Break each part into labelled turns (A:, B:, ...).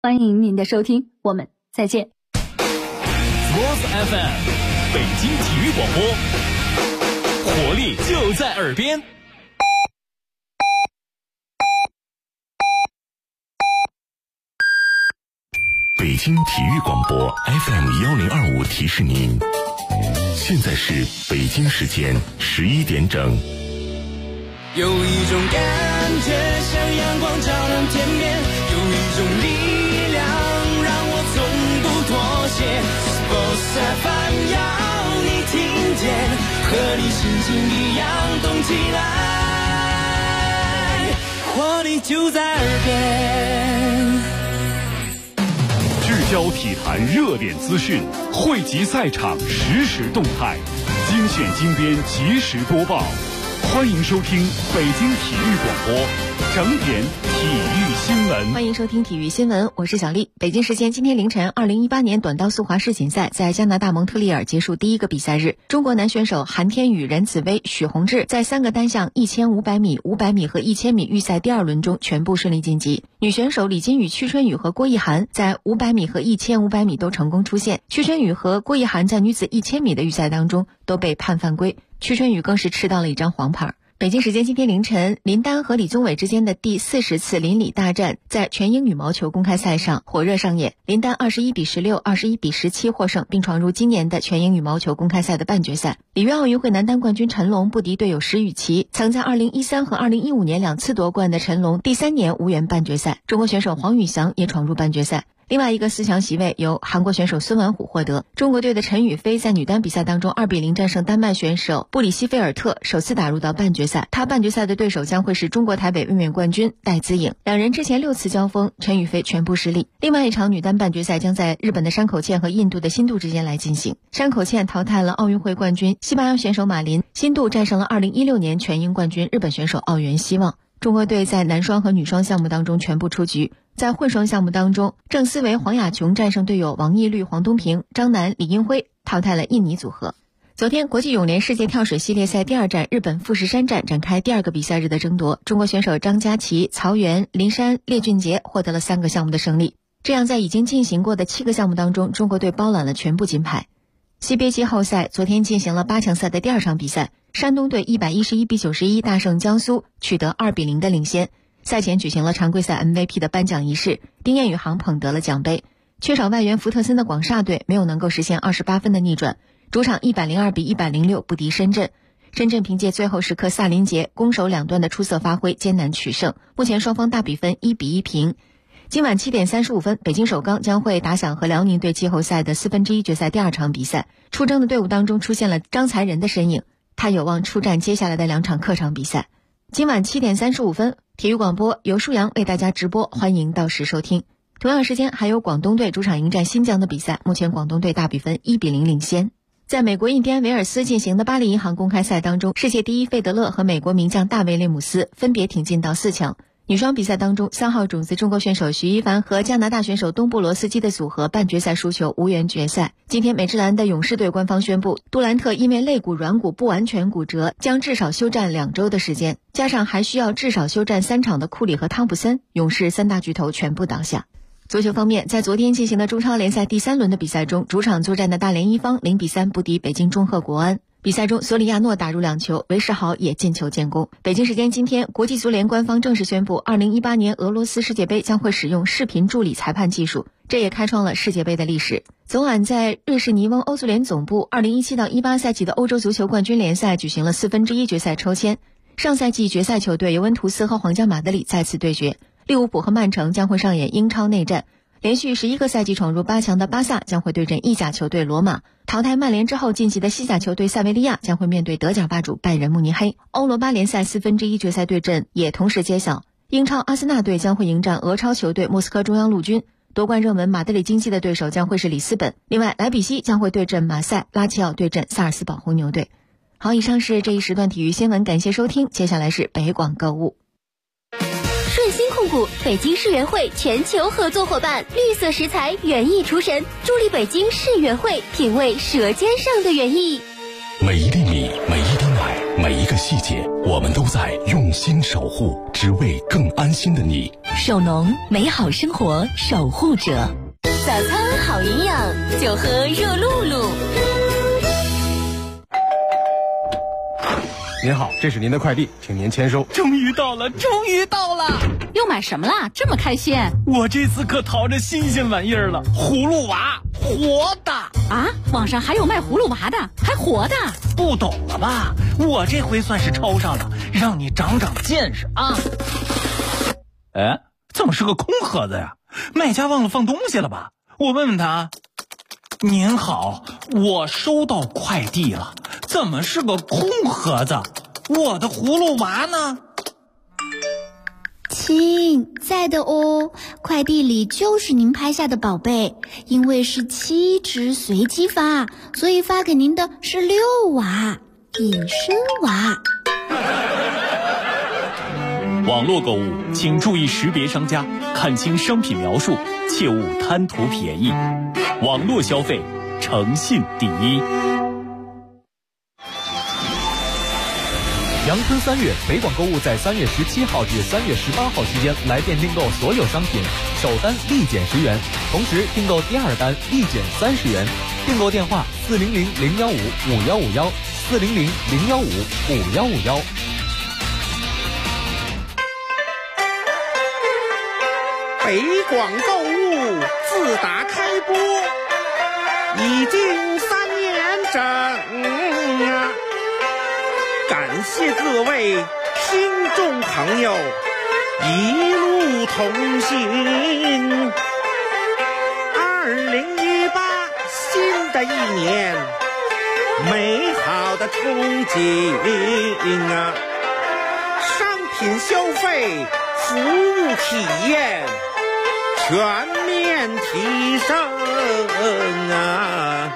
A: 欢迎您的收听，我们再见。
B: Sports FM 北京体育广播，活力就在耳边。
C: 北京体育广播 FM1025 提示您，现在是北京时间11点整。
D: 有一种感觉像阳光照亮天边，有一种力量让我从不妥协。Sports FM 要你听见，和你心情一样动起来，活力就在耳边。
E: 聚焦体坛热点资讯，汇集赛场实时动态，精选精编及时播报。欢迎收听北京体育广播整点体育新闻。
F: 欢迎收听体育新闻，我是小丽。北京时间今天凌晨，2018年短道速滑世锦赛在加拿大蒙特利尔结束第一个比赛日，中国男选手韩天宇、任子威、许宏志在3个单项1500米、500米和1000米预赛第2轮中全部顺利晋级。女选手李金宇、屈春雨和郭艺涵在500米和1500米都成功出线。屈春雨和郭艺涵在女子1000米的预赛当中都被判犯规，屈春雨更是吃到了一张黄牌。北京时间今天凌晨，林丹和李宗伟之间的第40次林李大战在全英羽毛球公开赛上火热上演。林丹21比16、21比17获胜，并闯入今年的全英羽毛球公开赛的半决赛。里约奥运会男单冠军陈龙不敌队友石宇奇，曾在2013和2015年2次夺冠的陈龙第3年无缘半决赛。中国选手黄宇翔也闯入半决赛。另外一个4强席位由韩国选手孙完虎获得。中国队的陈雨菲在女单比赛当中2比0战胜丹麦选手布里希菲尔特，首次打入到半决赛。她半决赛的对手将会是中国台北卫冕冠军戴资颖。两人之前6次交锋，陈雨菲全部失利。另外一场女单半决赛将在日本的山口茜和印度的新度之间来进行。山口茜淘汰了奥运会冠军西班牙选手马林，新度战胜了2016年全英冠军日本选手奥原希望。中国队在男双和女双项目当中全部出局。在混双项目当中，郑思维、黄雅琼战胜队友王懿律、黄东萍，张楠、李英辉淘汰了印尼组合。昨天，国际泳联世界跳水系列赛第2站日本富士山站展开第2个比赛日的争夺，中国选手张家齐、曹原、林珊、列俊杰获得了3个项目的胜利。这样，在已经进行过的7个项目当中，中国队包揽了全部金牌。CBA 季后赛昨天进行了8强赛的第2场比赛，山东队111比91大胜江苏，取得2比0的领先。赛前举行了常规赛 MVP 的颁奖仪式，丁彦雨航捧得了奖杯。缺少外援福特森的广厦队没有能够实现28分的逆转，主场102比106不敌深圳。深圳凭借最后时刻萨林杰攻守两端的出色发挥，艰难取胜。目前双方大比分1比1平。今晚7点35分，北京首钢将会打响和辽宁队季后赛的1/4决赛第2场比赛。出征的队伍当中出现了张才仁的身影，他有望出战接下来的2场客场比赛。今晚7点35分，体育广播由舒阳为大家直播，欢迎到时收听。同样时间还有广东队主场迎战新疆的比赛，目前广东队大比分1比0领先。在美国印第安维尔斯进行的巴黎银行公开赛当中，世界第一费德勒和美国名将大卫列姆斯分别挺进到4强。女双比赛当中，3号种子中国选手徐一帆和加拿大选手东布罗斯基的组合半决赛输球，无缘决赛。今天美职篮的勇士队官方宣布，杜兰特因为肋骨软骨不完全骨折，将至少休战2周的时间，加上还需要至少休战3场的库里和汤普森，勇士3大巨头全部倒下。足球方面，在昨天进行的中超联赛第3轮的比赛中，主场作战的大连一方0比3不敌北京中赫国安。比赛中，索里亚诺打入2球，韦世豪也进球建功。北京时间今天，国际足联官方正式宣布，2018年俄罗斯世界杯将会使用视频助理裁判技术，这也开创了世界杯的历史。昨晚在瑞士尼翁欧足联总部，2017到18赛季的欧洲足球冠军联赛举行了1/4决赛抽签。上赛季决赛球队尤文图斯和皇家马德里再次对决，利物浦和曼城将会上演英超内战。连续11个赛季闯入8强的巴萨将会对阵意甲球队罗马，淘汰曼联之后晋级的西甲球队塞维利亚将会面对德甲霸主拜仁慕尼黑。欧罗巴联赛1/4决赛对阵也同时揭晓，英超阿森纳队将会迎战俄超球队莫斯科中央陆军，夺冠热门马德里竞技的对手将会是里斯本。另外，莱比锡将会对阵马赛，拉齐奥对阵萨尔斯堡红牛队。好，以上是这一时段体育新闻，感谢收听，接下来是北广购物。
G: 顺鑫控股北京世园会全球合作伙伴，绿色食材园艺厨神，助力北京世园会品味舌尖上的园艺。
C: 每一粒米，每一滴奶， 每一个细节，我们都在用心守护，只为更安心的你。
A: 守农，美好生活守护者。
G: 早餐好营养，就喝热露露。
H: 您好，这是您的快递，请您签收。
B: 终于到了，终于到了！
A: 又买什么啦？这么开心？
B: 我这次可淘着新鲜玩意儿了，葫芦娃，活的
A: 啊！网上还有卖葫芦娃的，还活的？
B: 不懂了吧？我这回算是抽上了，让你长长见识啊！哎，怎么是个空盒子呀？卖家忘了放东西了吧？我问问他。您好，我收到快递了，怎么是个空盒子？我的葫芦娃呢？
I: 亲，在的哦，快递里就是您拍下的宝贝，因为是7只随机发，所以发给您的是6娃，隐身娃。
B: 网络购物请注意识别商家，看清商品描述，切勿贪图便宜。网络消费，诚信第一。
J: 阳春3月，北广购物在3月17号至3月18号期间来店订购所有商品，首单立减10元，同时订购第二单立减30元。订购电话400-015-5151，400-015-5151。
K: 北广购物自打开播已经3年整啊！感谢各位听众朋友一路同行。2018新的一年，美好的憧憬啊！商品消费，服务体验全面提升啊！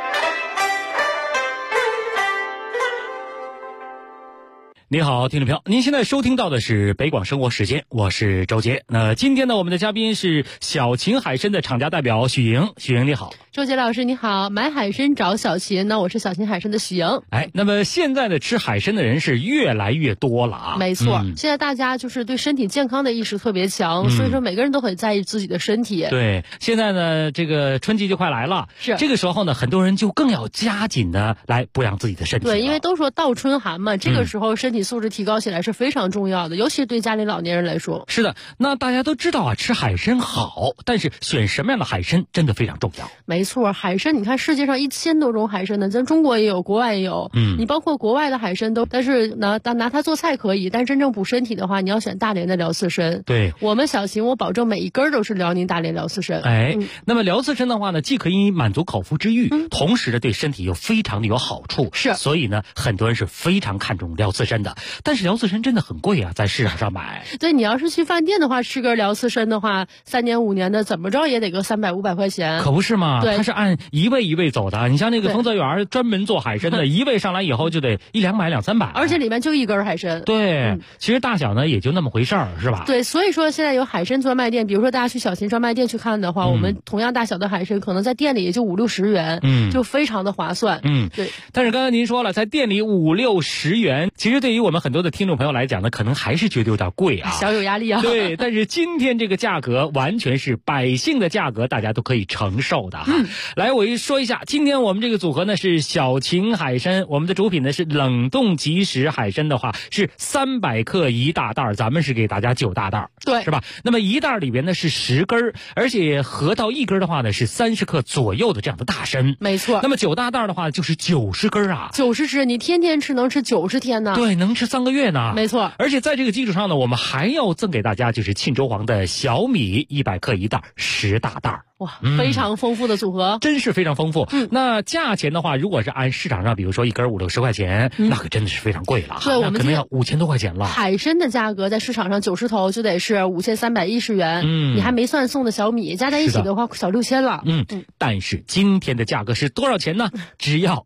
B: 你好，听众朋友，您现在收听到的是北广生活时间，我是周杰。那今天呢，我们的嘉宾是小秦海参的厂家代表许莹。许莹你好。
L: 周杰老师你好，买海参找小秦，那我是小秦海参的许莹。
B: 哎，那么现在的吃海参的人是越来越多了啊。
L: 没错，现在大家就是对身体健康的意识特别强，所以说每个人都很在意自己的身体。
B: 对，现在呢，这个春季就快来了，
L: 是
B: 这个时候呢，很多人就更要加紧的来补养自己的身体。
L: 对，因为都说倒春寒嘛，这个时候身体素质提高起来是非常重要的，尤其是对家里老年人来说。
B: 是的，那大家都知道啊，吃海参好，但是选什么样的海参真的非常重要。
L: 没错，海参你看世界上1000多种海参呢，咱中国也有，国外也有。你包括国外的海参都，但是拿它做菜可以，但真正补身体的话，你要选大连的辽刺参。
B: 对，
L: 我们小秦我保证每一根都是辽宁大连辽刺参。
B: 哎，那么辽刺参的话呢，既可以满足口腹之欲，同时呢对身体又非常的有好处。
L: 是，
B: 所以呢很多人是非常看重辽刺参的。但是辽刺参真的很贵啊，在市场上买。
L: 对，你要是去饭店的话，吃根辽刺参的话，3年5年的怎么着也得个300-500块钱。
B: 可不是嘛？
L: 对，
B: 它是按一位一位走的。你像那个丰泽园专门做海参的，一位上来以后就得100-200-300，
L: 而且里面就一根海参。
B: 对，其实大小呢也就那么回事儿，是吧？
L: 对，所以说现在有海参专卖店，比如说大家去小秦专卖店去看的话，我们同样大小的海参可能在店里也就50-60元，就非常的划算。对。
B: 但是刚才您说了，在店里50-60元，其实对于我们很多的听众朋友来讲呢，可能还是觉得有点贵啊，
L: 小有压力啊。
B: 对，但是今天这个价格完全是百姓的价格，大家都可以承受的哈。来，我说一下，今天我们这个组合呢是小秦海参，我们的主品呢是冷冻即食海参的话是300克1大袋，咱们是给大家9大袋，
L: 对，
B: 是吧？那么1袋里边呢是10根，而且合到1根的话呢是30克左右的这样的大参。
L: 没错。
B: 那么9大袋的话就是90根啊
L: ，90只，你天天吃能吃90天呢。
B: 对，能吃3个月呢。
L: 没错。
B: 而且在这个基础上呢，我们还要赠给大家就是沁州黄的小米100克1袋，10大袋。
L: 哇，非常丰富的组合，
B: 真是非常丰富。那价钱的话，如果是按市场上，比如说1根50-60块钱，那可真的是非常贵了。
L: 对，我们
B: 可能要5000多块钱了。
L: 海参的价格在市场上90头就得是5310元，你还没算送的小米，加在一起的话小6000了。
B: 但是今天的价格是多少钱呢？只要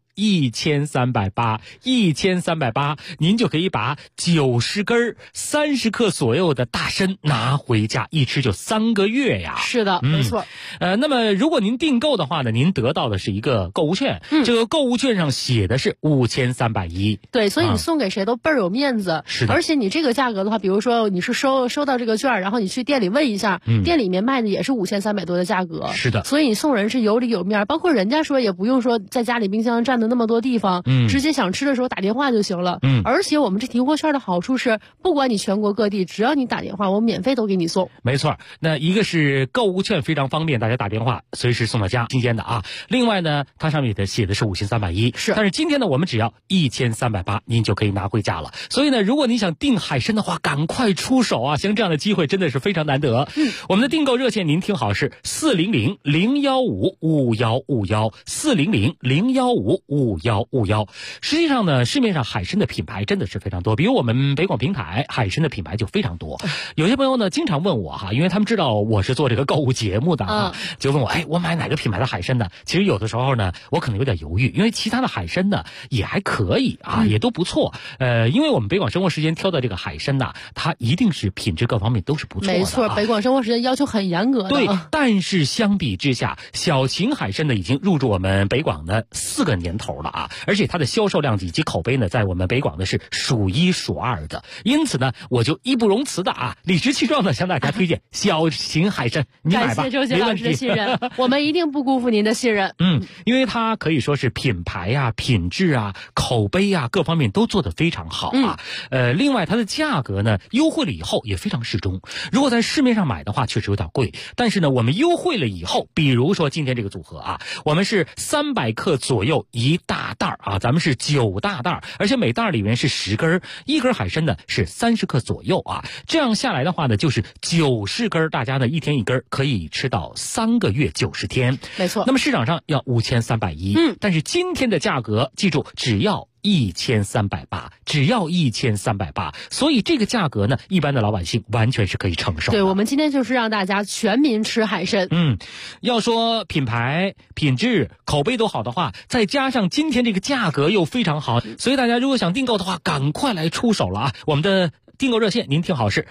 B: 1380，1380，您就可以把90根30克左右的大参拿回家，一吃就3个月呀。
L: 是的，没错。
M: 那么如果您订购的话呢，您得到的是一个购物券，这个购物券上写的是5310。
L: 对，所以你送给谁都倍儿有面子。
M: 是的。
L: 而且你这个价格的话，比如说你是收到这个券，然后你去店里问一下，店里面卖的也是5300多的价格。
M: 是的。
L: 所以你送人是有理有面，包括人家说也不用说在家里冰箱占的那么多地方，直接想吃的时候打电话就行了。而且我们这提货券的好处是，不管你全国各地，只要你打电话，我免费都给你送。
M: 没错，那一个是购物券非常方便，大家打电话随时送到家，新鲜的啊。另外呢，它上面写的是5310，
L: 是。
M: 但是今天呢，我们只要1380，您就可以拿回家了。所以呢，如果你想订海参的话，赶快出手啊！像这样的机会真的是非常难得。我们的订购热线您听好是400-015-5151，400-015-5151。实际上呢，市面上海参的品牌真的是非常多，比如我们北广平台海参的品牌就非常多。有些朋友呢经常问我哈，因为他们知道我是做这个购物节目的啊，就问我，我买哪个品牌的海参呢？其实有的时候呢，我可能有点犹豫，因为其他的海参呢也还可以啊，也都不错。因为我们北广生活时间挑的这个海参呢，它一定是品质各方面都是不错的。
L: 没错，北广生活时间要求很严格的。
M: 对，但是相比之下，小秦海参呢已经入驻我们北广的4个年头了啊，而且它的销售量以及口碑呢，在我们北广的是数一数二的。因此呢，我就义不容辞的啊，理直气壮的向大家推荐小秦海参，你买吧，
L: 感谢周杰老师的信任，我们一定不辜负您的信任。
M: 因为它可以说是品牌啊、品质啊、口碑啊各方面都做得非常好啊。另外它的价格呢优惠了以后也非常适中。如果在市面上买的话，确实有点贵，但是呢，我们优惠了以后，比如说今天这个组合啊，我们是300克左右一大袋啊，咱们是9大袋，而且每袋里面是10根，一根海参呢是30克左右啊。这样下来的话呢，就是90根，大家呢一天一根，可以吃到3个月90天。
L: 没错。
M: 那么市场上要5310，但是今天的价格，记住只要1380，只要1380，所以这个价格呢，一般的老百姓完全是可以承受的。
L: 对，我们今天就是让大家全民吃海参。
M: 要说品牌、品质、口碑都好的话，再加上今天这个价格又非常好，所以大家如果想订购的话，赶快来出手了啊！我们的订购热线您听好是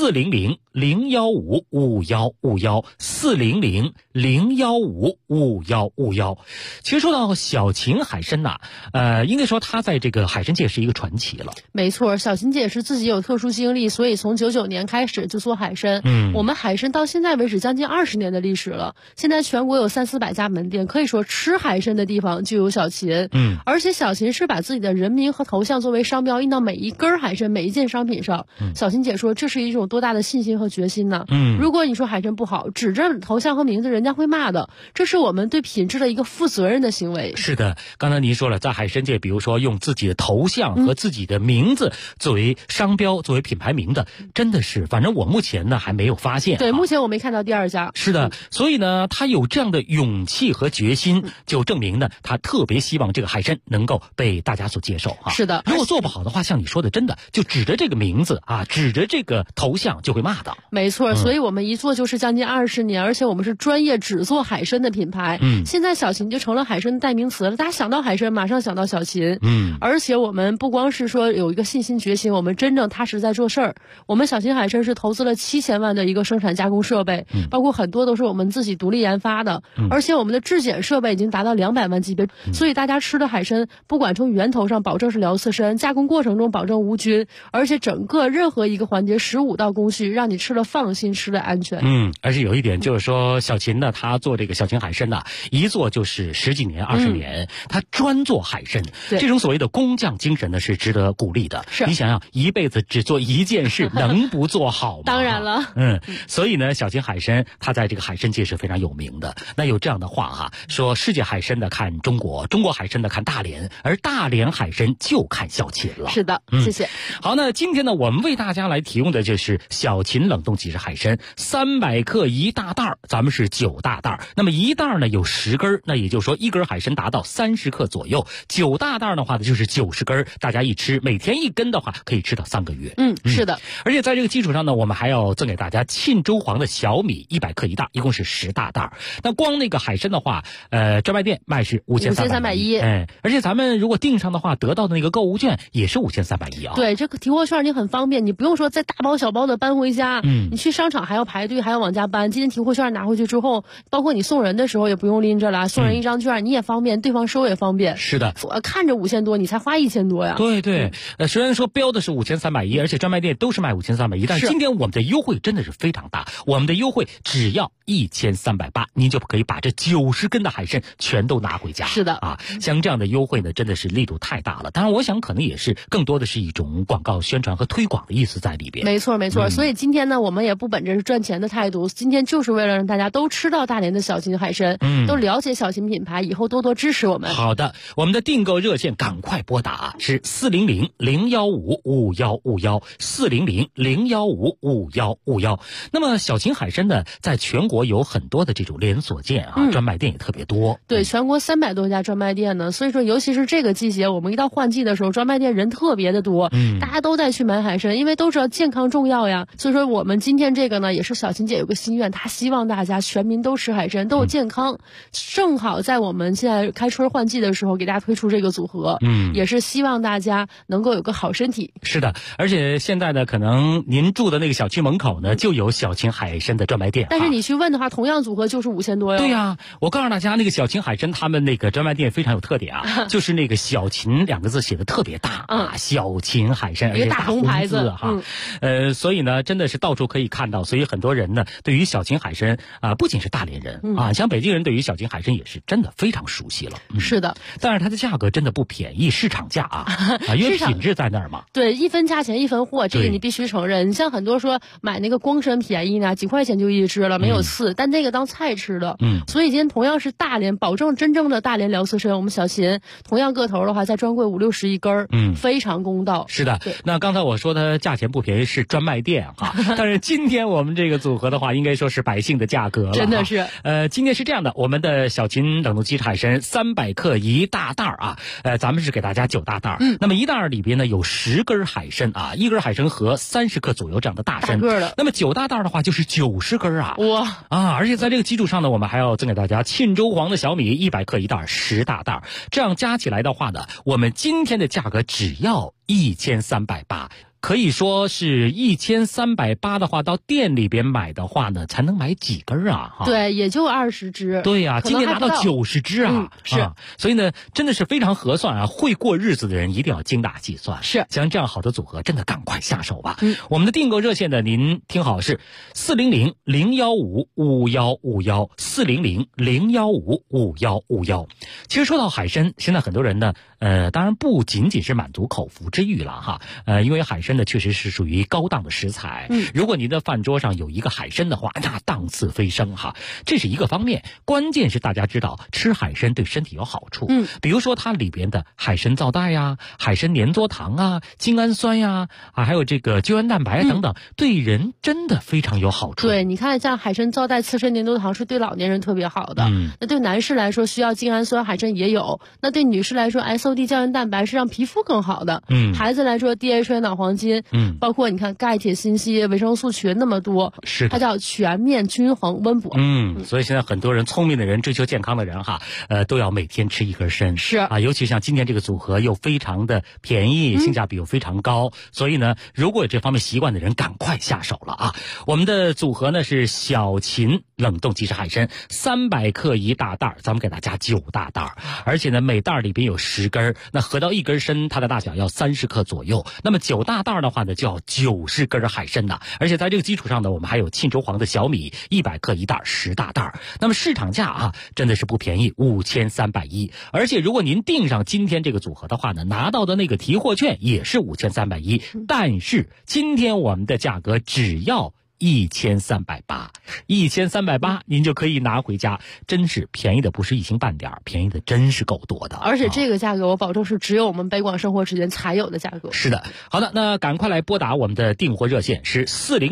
M: 400-015-5151，400-015-5151。其实说到小秦海参呐，应该说他在这个海参界是一个传奇了。
L: 没错，小秦姐是自己有特殊经历，所以从99年开始就做海参。我们海参到现在为止将近20年的历史了，现在全国有300-400家门店，可以说吃海参的地方就有小秦。而且小秦是把自己的人名和头像作为商标印到每一根海参、每一件商品上。小秦姐说，这是一种多大的信心和决心呢？如果你说海参不好，指着头像和名字，人家会骂的。这是我们对品质的一个负责任的行为。
M: 是的，刚才您说了，在海参界，比如说用自己的头像和自己的名字作为商标、作为品牌名的，真的是，反正我目前呢还没有发现。
L: 对，目前我没看到第二家。
M: 是的，所以呢，他有这样的勇气和决心，就证明呢，他特别希望这个海参能够被大家所接受啊。
L: 是的，
M: 如果做不好的话，像你说的，真的就指着这个名字啊，指着这个头像就会骂的。
L: 没错，所以我们一做就是将近20年，而且我们是专业只做海参的品牌。现在小秦就成了海参的代名词了，大家想到海参马上想到小秦。而且我们不光是说有一个信心决心，我们真正踏实在做事儿。我们小秦海参是投资了7000万的一个生产加工设备，包括很多都是我们自己独立研发的，而且我们的质检设备已经达到200万级别，所以大家吃的海参不管从源头上保证是辽刺参，加工过程中保证无菌，而且整个任何一个环节15道工序，让你吃了放心，吃了安全。
M: 而且有一点就是说，小秦呢，他做这个小秦海参呢，一做就是10几年、20年，他专做海参，这种所谓的工匠精神呢，是值得鼓励的。你想想，一辈子只做一件事，能不做好吗？
L: 当然了。
M: 所以呢，小秦海参他在这个海参界是非常有名的。那有这样的话哈，说世界海参的看中国，中国海参的看大连，而大连海参就看小秦了。
L: 是的，谢谢。
M: 好，那今天呢，我们为大家来提供的就是小秦冷冻即食海参，300克一大袋，咱们是9大袋。那么一袋呢有10根，那也就是说一根海参达到30克左右，9大袋的话呢就是90根，大家一吃，每天1根的话可以吃到3个月。
L: 是的。
M: 而且在这个基础上呢，我们还要赠给大家沁州黄的小米100克一袋，一共是10大袋。那光那个海参的话，专卖店卖是5310，而且咱们如果订上的话，得到的那个购物券也是5310啊。
L: 对，这个提货券你很方便。 方便，你不用说再大包小包的搬回家，你去商场还要排队，还要往家搬。今天提货券拿回去之后，包括你送人的时候也不用拎着了，送人一张券你也方便，对方收也方便。
M: 是的，
L: 看着5000多，你才花1000多呀。
M: 对对，虽然说标的是5310，而且专卖店都是卖5310，但是今天我们的优惠真的是非常大，我们的优惠只要1380，您就可以把这90根的海参全都拿回家。
L: 是的
M: 啊，像这样的优惠呢，真的是力度太大了。当然，我想可能也是更多的是一种广告宣传和推广的意思在里边。
L: 没错没错，所以今天呢，我们也不本着是赚钱的态度，今天就是为了让大家都吃到大连的小秦海参，都了解小秦品牌，以后多多支持我们。
M: 好的，我们的订购热线赶快拨打是400-015-5151，400-015-5151。那么小秦海参呢，在全国有很多的这种连锁店啊，专卖店也特别多。
L: 对，全国300多家专卖店呢，所以说尤其是这个季节，我们一到换季的时候，专卖店人特别的多，大家都在去买海参，因为都知道健康重要呀。所以说我们今天这个呢，也是小秦姐有个心愿，她希望大家全民都吃海参，都有健康。正好在我们现在开春换季的时候，给大家推出这个组合，也是希望大家能够有个好身体。
M: 是的，而且现在呢，可能您住的那个小区门口呢，就有小秦海参的专卖店。
L: 但是你去问的话，同样组合就是5000多哟。
M: 对呀，我告诉大家，那个小秦海参他们那个专卖店非常有特点啊，就是那个小秦2个字写的特别大啊，小秦海参，
L: 一个大红牌子
M: 哈。所以呢，真的是到处可以看到，所以很多人呢，对于小秦海参啊，不仅是大连人啊，像北京人对于小秦海参也是真的非常熟悉了。
L: 是的，
M: 但是它的价格真的不便宜，市场价啊，因为品质在那儿嘛。
L: 对，一分价钱一分货，这个你必须承认。你像很多说买那个光参便宜呢，几块钱就一只了，没有刺，但那个当菜吃的。所以今天同样是大连，保证真正的大连辽刺参，我们小秦同样个头的话，在专柜50-60一根，非常公道。
M: 是的，那刚才我说它价钱不便宜是专卖店哈，但是今天我们这个组合的话，应该说是百姓的价格了。
L: 真的是。
M: 今天是这样的，我们的小秦冷冻鸡海参300克一大袋啊，咱们是给大家9大袋。那么一袋里边呢有10根海参啊，一根海参和30克左右这样的大参。
L: 大个的。
M: 那么9大袋的话就是90根啊。
L: 哇
M: 啊！而且在这个基础上呢，我们还要赠给大家沁州黄的小米100克一袋，10大袋，这样加起来的话呢，我们今天的价格只要1380。可以说是1380的话，到店里边买的话呢，才能买几根啊？
L: 对，也就20只。
M: 对呀，今天拿到90只啊！
L: 是，
M: 所以呢，真的是非常合算啊！会过日子的人一定要精打细算。
L: 是，
M: 像这样好的组合，真的赶快下手吧。我们的订购热线呢，您听好是400-015-5151，400-015-5151。其实说到海参，现在很多人呢，当然不仅仅是满足口腹之欲了哈，因为海参呢确实是属于高档的食材。如果您的饭桌上有一个海参的话，那档次飞升哈，这是一个方面。关键是大家知道吃海参对身体有好处，比如说它里边的海参皂带呀、海参粘唑糖啊、精氨酸呀还有这个胶原蛋白等等，对人真的非常有好处。
L: 对，你看像海参皂带、刺参粘唑糖是对老年人特别好的。那对男士来说需要精氨酸，海参也有。那对女士来说 SOD 胶原蛋白是让皮肤更好的。孩子来说 DHA 脑黄金，包括你看钙、铁、锌、硒、维生素群那么多，
M: 是
L: 它叫全面均衡温补。
M: 所以现在很多人聪明的人、追求健康的人哈，都要每天吃一根参。
L: 是
M: 啊，尤其像今天这个组合又非常的便宜，性价比又非常高，所以呢，如果有这方面习惯的人，赶快下手了啊！我们的组合呢是小秦冷冻即食海参300克一大袋，咱们给大家9大袋，而且呢每袋里边有10根，那合到一根参，它的大小要30克左右。那么9大袋的话呢，就要90根海参呐，而且在这个基础上呢，我们还有沁州黄的小米100克一袋，10大袋。那么市场价啊，真的是不便宜，5310。而且如果您订上今天这个组合的话呢，拿到的那个提货券也是5310，但是今天我们的价格只要1380，1380您就可以拿回家，真是便宜的不是一星半点，便宜的真是够多的。
L: 而且这个价格我保证是只有我们北广生活之间才有的价格。
M: 是的，好的，那赶快来拨打我们的订货热线是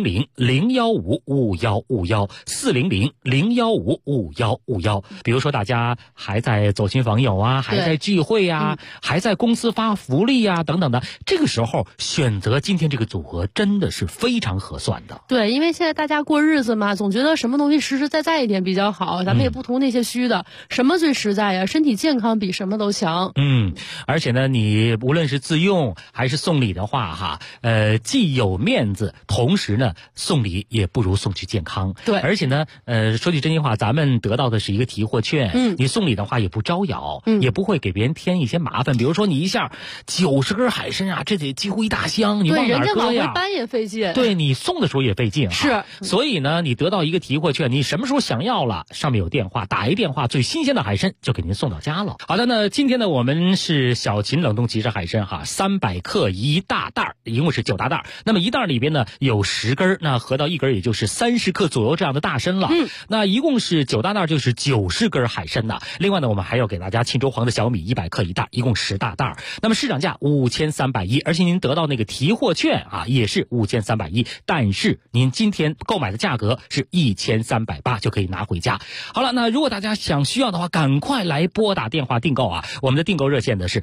M: 400-015-5151，400-015-5151。比如说大家还在走亲访友啊，还在聚会啊，还在公司发福利啊等等的，这个时候选择今天这个组合真的是非常合算的。
L: 对。 因为现在大家过日子嘛，总觉得什么东西实实在在一点比较好，咱们也不图那些虚的，什么最实在呀？身体健康比什么都强。
M: 而且呢，你无论是自用还是送礼的话哈，既有面子，同时呢，送礼也不如送去健康。
L: 对，
M: 而且呢，说句真心话，咱们得到的是一个提货券，你送礼的话也不招摇，也不会给别人添一些麻烦。比如说你一下90根海参啊，这得几乎一大箱，你往哪搁呀？
L: 对，人家往回搬也费劲。
M: 对，你送的时候也费劲。
L: 是，
M: 所以呢，你得到一个提货券，你什么时候想要了，上面有电话，打一电话，最新鲜的海参就给您送到家了。好的，那今天呢，我们是小秦冷冻即食海参哈，300克一大袋，一共是9大袋。那么一袋里边呢有10根，那合到一根也就是30克左右这样的大参了。那一共是9大袋，就是90根海参呐。另外呢，我们还要给大家沁州黄的小米100克一袋，一共10大袋。那么市场价5310，而且您得到那个提货券啊，也是5310，但是您今天购买的价格是1380就可以拿回家。好了，那如果大家需要的话，赶快来拨打电话订购啊！我们的订购热线呢是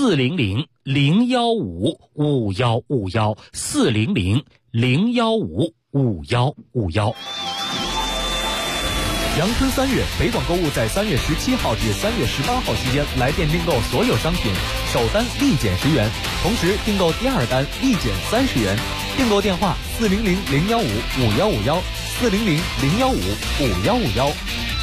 M: 400-015-5151 400-015-5151。
J: 阳春3月，北广购物在3月17号至3月18号期间来店订购所有商品，首单立减10元，同时订购第二单立减30元。订购电话400-015-5151 400-015-5151。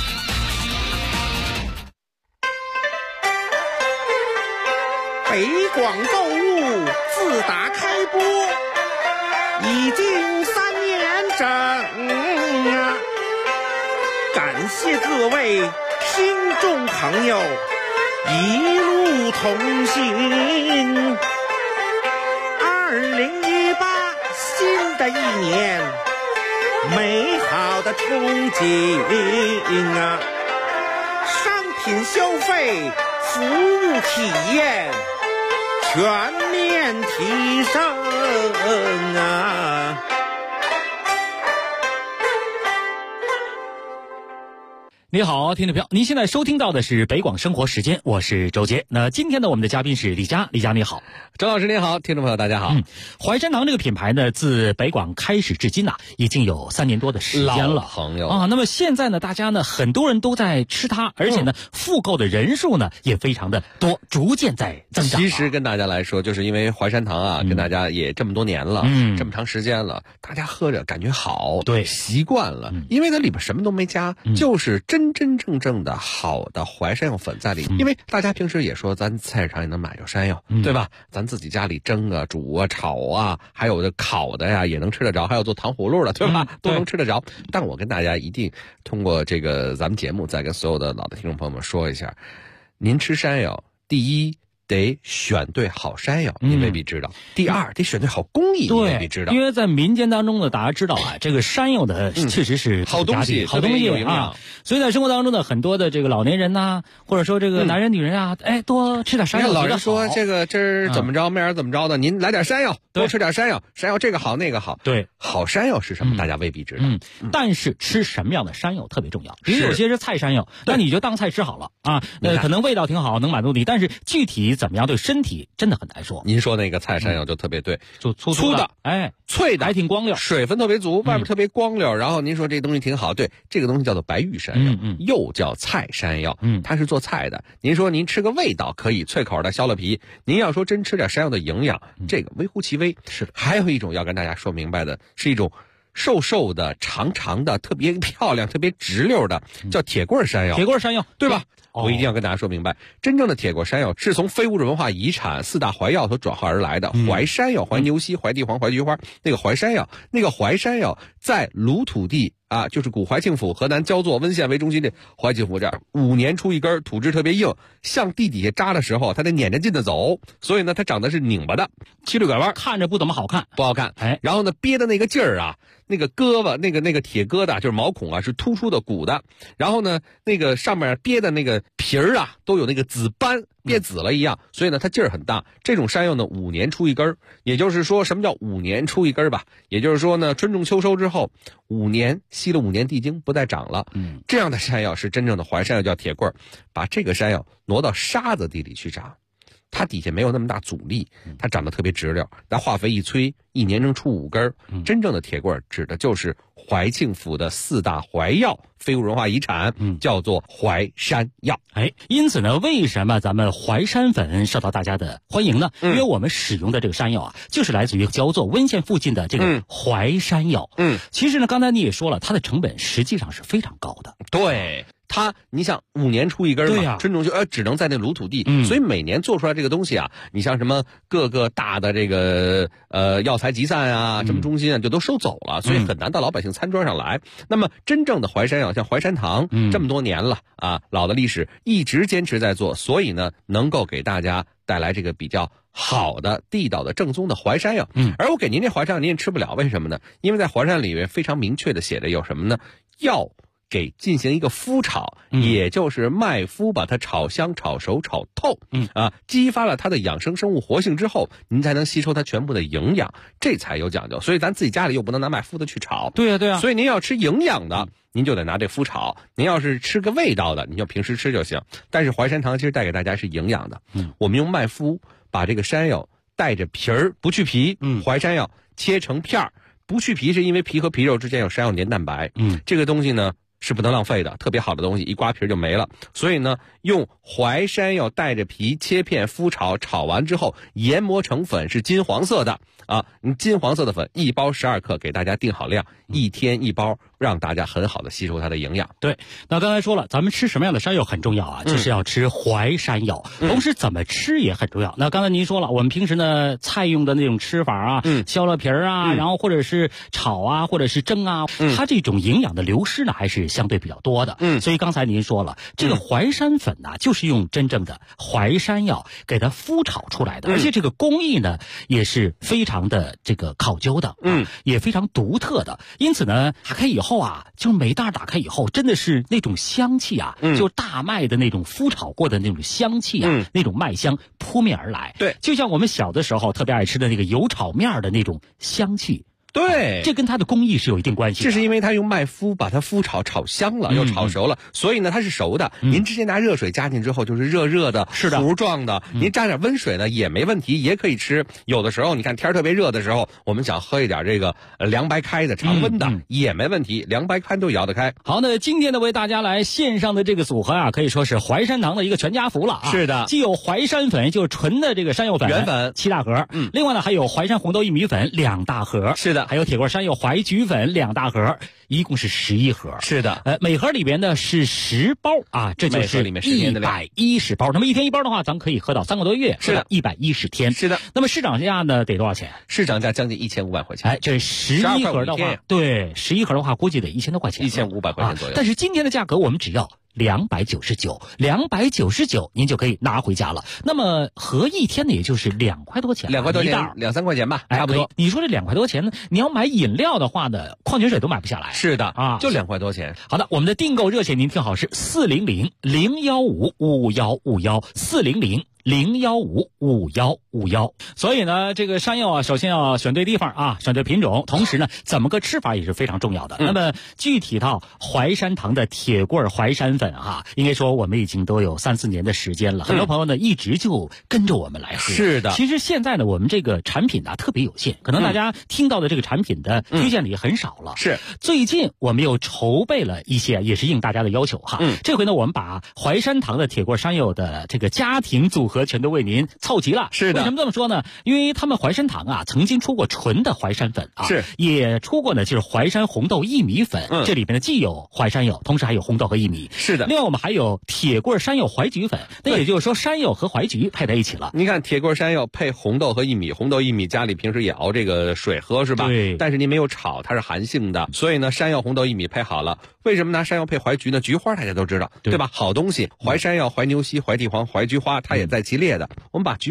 K: 北广购物自打开播已经3年整啊！感谢各位听众朋友一路同行。2018新的一年，美好的憧憬啊！商品消费，服务体验全面提升啊！
M: 你好，听众朋友，您现在收听到的是北广生活时间，我是周杰。那今天呢，我们的嘉宾是李佳，李佳你好。
H: 周老师您好，听众朋友大家好。
M: 淮山堂这个品牌呢，自北广开始至今呐，已经有3年多的时间了。
H: 老朋友
M: 啊，那么现在呢，大家呢很多人都在吃它，而且呢，复购的人数呢也非常的多，逐渐在增长。
H: 其实跟大家来说，就是因为淮山堂啊，跟大家也这么多年了，这么长时间了，大家喝着感觉好，
M: 对，
H: 习惯了，因为它里边什么都没加，就是真正的好的淮山药粉在里。因为大家平时也说，咱菜市场也能买着山药，对吧？咱自己家里蒸啊、煮啊、炒啊，还有的烤的呀，也能吃得着，还有做糖葫芦的，对吧？都能吃得着。但我跟大家一定通过这个咱们节目，再跟所有的老的听众朋友们说一下，您吃山药，第一得选对好山药，您未必知道。第二，得选对好工艺，您未必知道。
M: 因为在民间当中呢，大家知道啊，这个山药的确实是
H: 好东西，
M: 好东西啊。所以在生活当中呢，很多的这个老年人呐，或者说这个男人女人啊，多吃点山药。
H: 老人说这个这儿怎么着，面儿怎么着的，您来点山药，多吃点山药，山药这个好那个好。
M: 对，
H: 好山药是什么？大家未必知道。
M: 但是吃什么样的山药特别重要。比如有些是菜山药，那你就当菜吃好了啊。可能味道挺好，能满足你，但是具体怎么样对身体真的很难说。
H: 您说那个菜山药就特别对，
M: 就粗的，
H: 脆的，
M: 还挺光溜，
H: 水分特别足，外边特别光溜。然后您说这东西挺好，对，这个东西叫做白玉山药，又叫菜山药，它是做菜的。您说您吃个味道可以，脆口的削了皮。您要说真吃点山药的营养，这个微乎其微。
M: 是的，
H: 还有一种要跟大家说明白的，是一种瘦瘦的、长长的、特别漂亮、特别直溜的，叫铁棍山药。
M: 铁棍山药，
H: 对吧？我一定要跟大家说明白，真正的铁棍山药是从非物质文化遗产4大怀药所转化而来的。淮山药、怀牛膝、怀地黄、怀菊花，那个淮山药，那个淮山药在鲁土地啊，就是古淮庆府河南焦作温县为中心的淮庆府这儿，5年出一根，土质特别硬，向地底下扎的时候，它得撵着劲的走，所以呢，它长得是拧巴的，七溜拐弯，
M: 看着不怎么好看，
H: 不好看。然后呢，憋的那个劲儿啊，那个胳膊，那个铁疙瘩就是毛孔啊，是突出的鼓的。然后呢，那个上面憋的那个皮儿啊，都有那个紫斑，憋紫了一样，所以呢，它劲儿很大。这种山药呢，5年出一根，也就是说，什么叫5年出一根吧？也就是说呢，春种秋收之后，5年吸了5年地精，不再长了。这样的山药是真正的淮山药，叫铁棍儿。把这个山药挪到沙子地里去长， 它底下没有那么大阻力，它长得特别直溜，但化肥一催，1年能出5根。真正的铁棍指的就是怀庆府的4大怀药非物文化遗产，叫做淮山药。
M: 因此呢，为什么咱们淮山粉受到大家的欢迎呢？因为我们使用的这个山药啊，就是来自于焦作温县附近的这个淮山药。其实呢，刚才你也说了，它的成本实际上是非常高的。
H: 对。你想5年出1根嘛，
M: 对呀，
H: 春种就只能在那鲁土地，所以每年做出来这个东西啊，你像什么各个大的这个药材集散啊，什么中心啊，就都收走了，所以很难到老百姓餐桌上来。那么真正的淮山药，像淮山堂，这么多年了啊，老的历史一直坚持在做，所以呢，能够给大家带来这个比较好的地道的正宗的淮山药。而我给您这淮山药您也吃不了，为什么呢？因为在淮山里面非常明确的写的有什么呢？要给进行一个麸炒，也就是麦麸把它炒香、炒熟、炒透，激发了它的养生生物活性之后，您才能吸收它全部的营养，这才有讲究。所以咱自己家里又不能拿麦麸的去炒，
M: 对呀对呀。
H: 所以您要吃营养的，您就得拿这麸炒；您要是吃个味道的，您就平时吃就行。但是淮山堂其实带给大家是营养的，我们用麦麸把这个山药带着皮儿不去皮，淮山药切成片儿，不去皮是因为皮和皮肉之间有山药粘蛋白，这个东西呢是不能浪费的，特别好的东西一刮皮就没了。所以呢，用淮山药带着皮切片麸炒，炒完之后研磨成粉，是金黄色的啊。金黄色的粉1包12克，给大家定好量，1天1包，让大家很好的吸收它的营养。
M: 对，那刚才说了，咱们吃什么样的山药很重要啊，就是要吃淮山药，同时怎么吃也很重要。那刚才您说了，我们平时呢菜用的那种吃法啊，削了皮儿啊，然后或者是炒啊，或者是蒸啊，它这种营养的流失呢还是相对比较多的。所以刚才您说了，这个淮山粉呢，就是用真正的淮山药给它麸炒出来的，而且这个工艺呢也是非常的这个考究的，也非常独特的。因此呢，打开以后啊，就每袋打开以后，真的是那种香气啊，就大麦的那种麸炒过的那种香气啊，那种麦香扑面而来。
H: 对，
M: 就像我们小的时候特别爱吃的那个油炒面的那种香气。
H: 对，
M: 这跟它的工艺是有一定关系的。
H: 这是因为它用麦麸把它麸炒香了，又炒熟了，所以呢它是熟的。您直接拿热水加进之后就是热热的，
M: 是的，
H: 糊状的。您加点温水呢也没问题，也可以吃。有的时候你看天特别热的时候，我们想喝一点这个凉白开的常温的也没问题，凉白开都摇得开。
M: 好，那今天呢为大家来献上的这个组合啊，可以说是淮山堂的一个全家福了啊。
H: 是的，
M: 既有淮山粉，就是纯的这个山药粉
H: 原粉
M: 7大盒，另外呢还有淮山红豆薏米粉2大盒，
H: 是的，
M: 还有铁棍山药淮菊粉2大盒，一共是11盒。
H: 是的，
M: 每盒里边呢是10包啊，这就是110包。那么1天1包的话，咱们可以喝到3个多月，
H: 是的
M: ，110天。
H: 是的。
M: 那么市场价呢得多少钱？
H: 市场价将近1500块钱。
M: 这11盒的话，对，11盒的话估计得1000多块钱
H: ，1500块钱左右。
M: 但是今天的价格我们只要299，您就可以拿回家了。那么合1天呢，也就是2块多钱，2
H: 块多钱，2、3块钱吧，差不多。
M: 你说这2块多钱呢？你要买饮料的话呢，矿泉水都买不下来。
H: 是的
M: 啊，
H: 就2块多钱。
M: 好的，我们的订购热线您听好，是400-015-5151，400-015-5151。所以呢，这个山药啊，首先要选对地方啊，选对品种，同时呢，怎么个吃法也是非常重要的。那么具体到淮山堂的铁棍淮山粉啊，应该说我们已经都有3、4年的时间了，很多朋友呢一直就跟着我们来喝。
H: 是的，
M: 其实现在呢，我们这个产品呢特别有限，可能大家听到的这个产品的推荐里很少了。
H: 是，
M: 最近我们又筹备了一些，也是应大家的要求哈。这回呢，我们把淮山堂的铁棍山药的这个家庭组合全都为您凑齐了。
H: 是的，
M: 为什么这么说呢？因为他们淮山堂啊，曾经出过纯的淮山粉啊，
H: 是，
M: 也出过呢，就是淮山红豆薏米粉。这里边呢既有淮山药，同时还有红豆和薏米。
H: 是的。
M: 另外我们还有铁棍山药淮菊粉，那也就是说山药和淮菊配在一起了。
H: 您看铁棍山药配红豆和薏米，红豆薏米家里平时也熬这个水喝是吧？
M: 对。
H: 但是您没有炒，它是寒性的，所以呢，山药、红豆、薏米配好了。为什么拿山药配淮菊呢？菊花大家都知道，对吧？好东西，淮山药、淮牛膝、淮地黄、淮菊花，它也在其列的。我们把菊花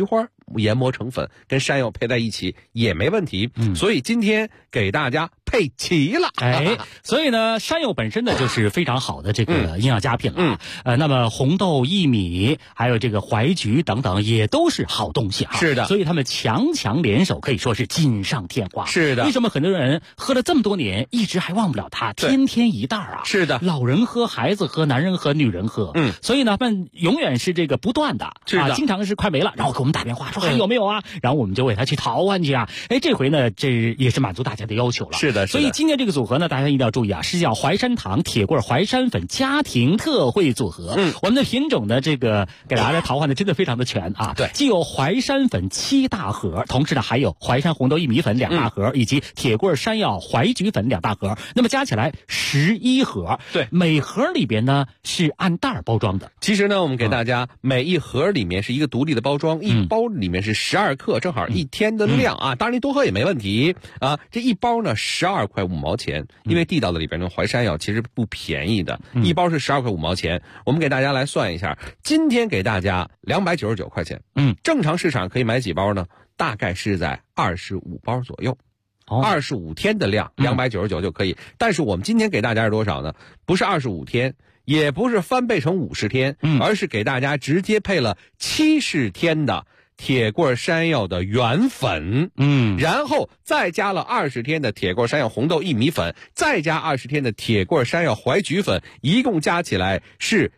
H: 研磨成粉，跟山药配在一起也没问题。所以今天给大家配齐了。
M: 所以呢，山药本身呢就是非常好的这个营养佳品了。那么红豆、薏米，还有这个淮菊等等，也都是好东西啊。
H: 是的，
M: 所以他们强强联手，可以说是锦上添花。
H: 是的，
M: 为什么很多人喝了这么多年，一直还忘不了它？天天一袋啊。
H: 是的，
M: 老人喝，孩子喝，男人喝，女人喝。所以呢，他们永远是这个不断的。
H: 是的，
M: 经常是快没了，然后给我们打电话说还有没有啊？然后我们就为他去淘换去啊。这回呢，这也是满足大家的要求了。
H: 是的，
M: 所以今天这个组合呢，大家一定要注意啊，是叫淮山堂铁棍淮山粉家庭特惠组合。我们的品种呢，这个给大家淘换的真的非常的全啊。
H: 对，
M: 既有淮山粉7大盒，同时呢还有淮山红豆薏米粉2大盒，以及铁棍山药淮菊粉2大盒，那么加起来11盒。
H: 对，
M: 每盒里边呢是按袋包装的。
H: 其实呢，我们给大家每一盒里面是一个独立的包装，一包里面是12克，正好一天的量啊。当然你多喝也没问题啊。这一包呢12块5毛钱，因为地道的里边的淮山药其实不便宜的，一包是12块5毛钱。我们给大家来算一下，今天给大家299块钱。正常市场可以买几包呢？大概是在25包左右。25天的量299就可以。但是我们今天给大家是多少呢？不是25天，也不是翻倍成50天，而是给大家直接配了70天的铁棍山药的原粉，然后再加了20天的铁棍山药红豆薏米粉，再加20天的铁棍山药淮菊粉，一共加起来是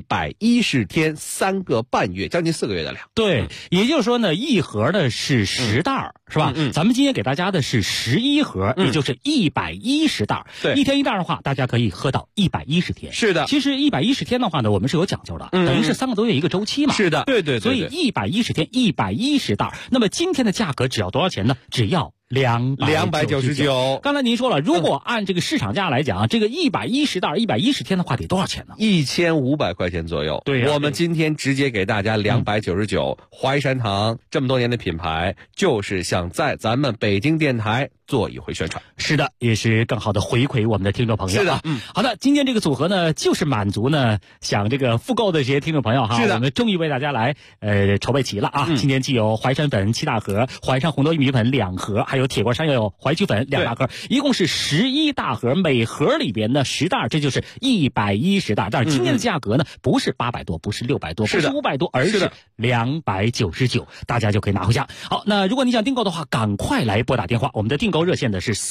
H: 110天3个半月，将近4个月的量。
M: 对，也就是说呢，一盒呢是10袋，是吧？咱们今天给大家的是11盒，也就是110袋。
H: 对，
M: 一天一袋的话，大家可以喝到110天。
H: 是的，
M: 其实110天的话呢，我们是有讲究的，等于是3个多月一个周期嘛。
H: 是的，对。
M: 所以110天110袋，那么今天的价格只要多少钱呢？只要299。刚才您说了，如果按这个市场价来讲，这个110袋110天的话得多少钱呢
H: ？1500块钱左右。
M: 对
H: 我们今天直接给大家299。淮山堂这么多年的品牌，就是想在咱们北京电台做一回宣传。
M: 是的，也是更好的回馈我们的听众朋友。
H: 是的，
M: 好的，今天这个组合呢，就是满足呢想这个复购的这些听众朋友哈。
H: 是的，
M: 我们终于为大家来筹备齐了啊。今天既有淮山粉7大盒，淮山红豆薏米粉2盒，还有铁棍山药淮菊粉2大盒，一共是11大盒，每盒里边呢10袋，这就是110袋。但是今天的价格呢，不是800多，不是600多，不是500多，而是299，大家就可以拿回家。好，那如果你想订购的话，赶快来拨打电话，我们的订购热线的是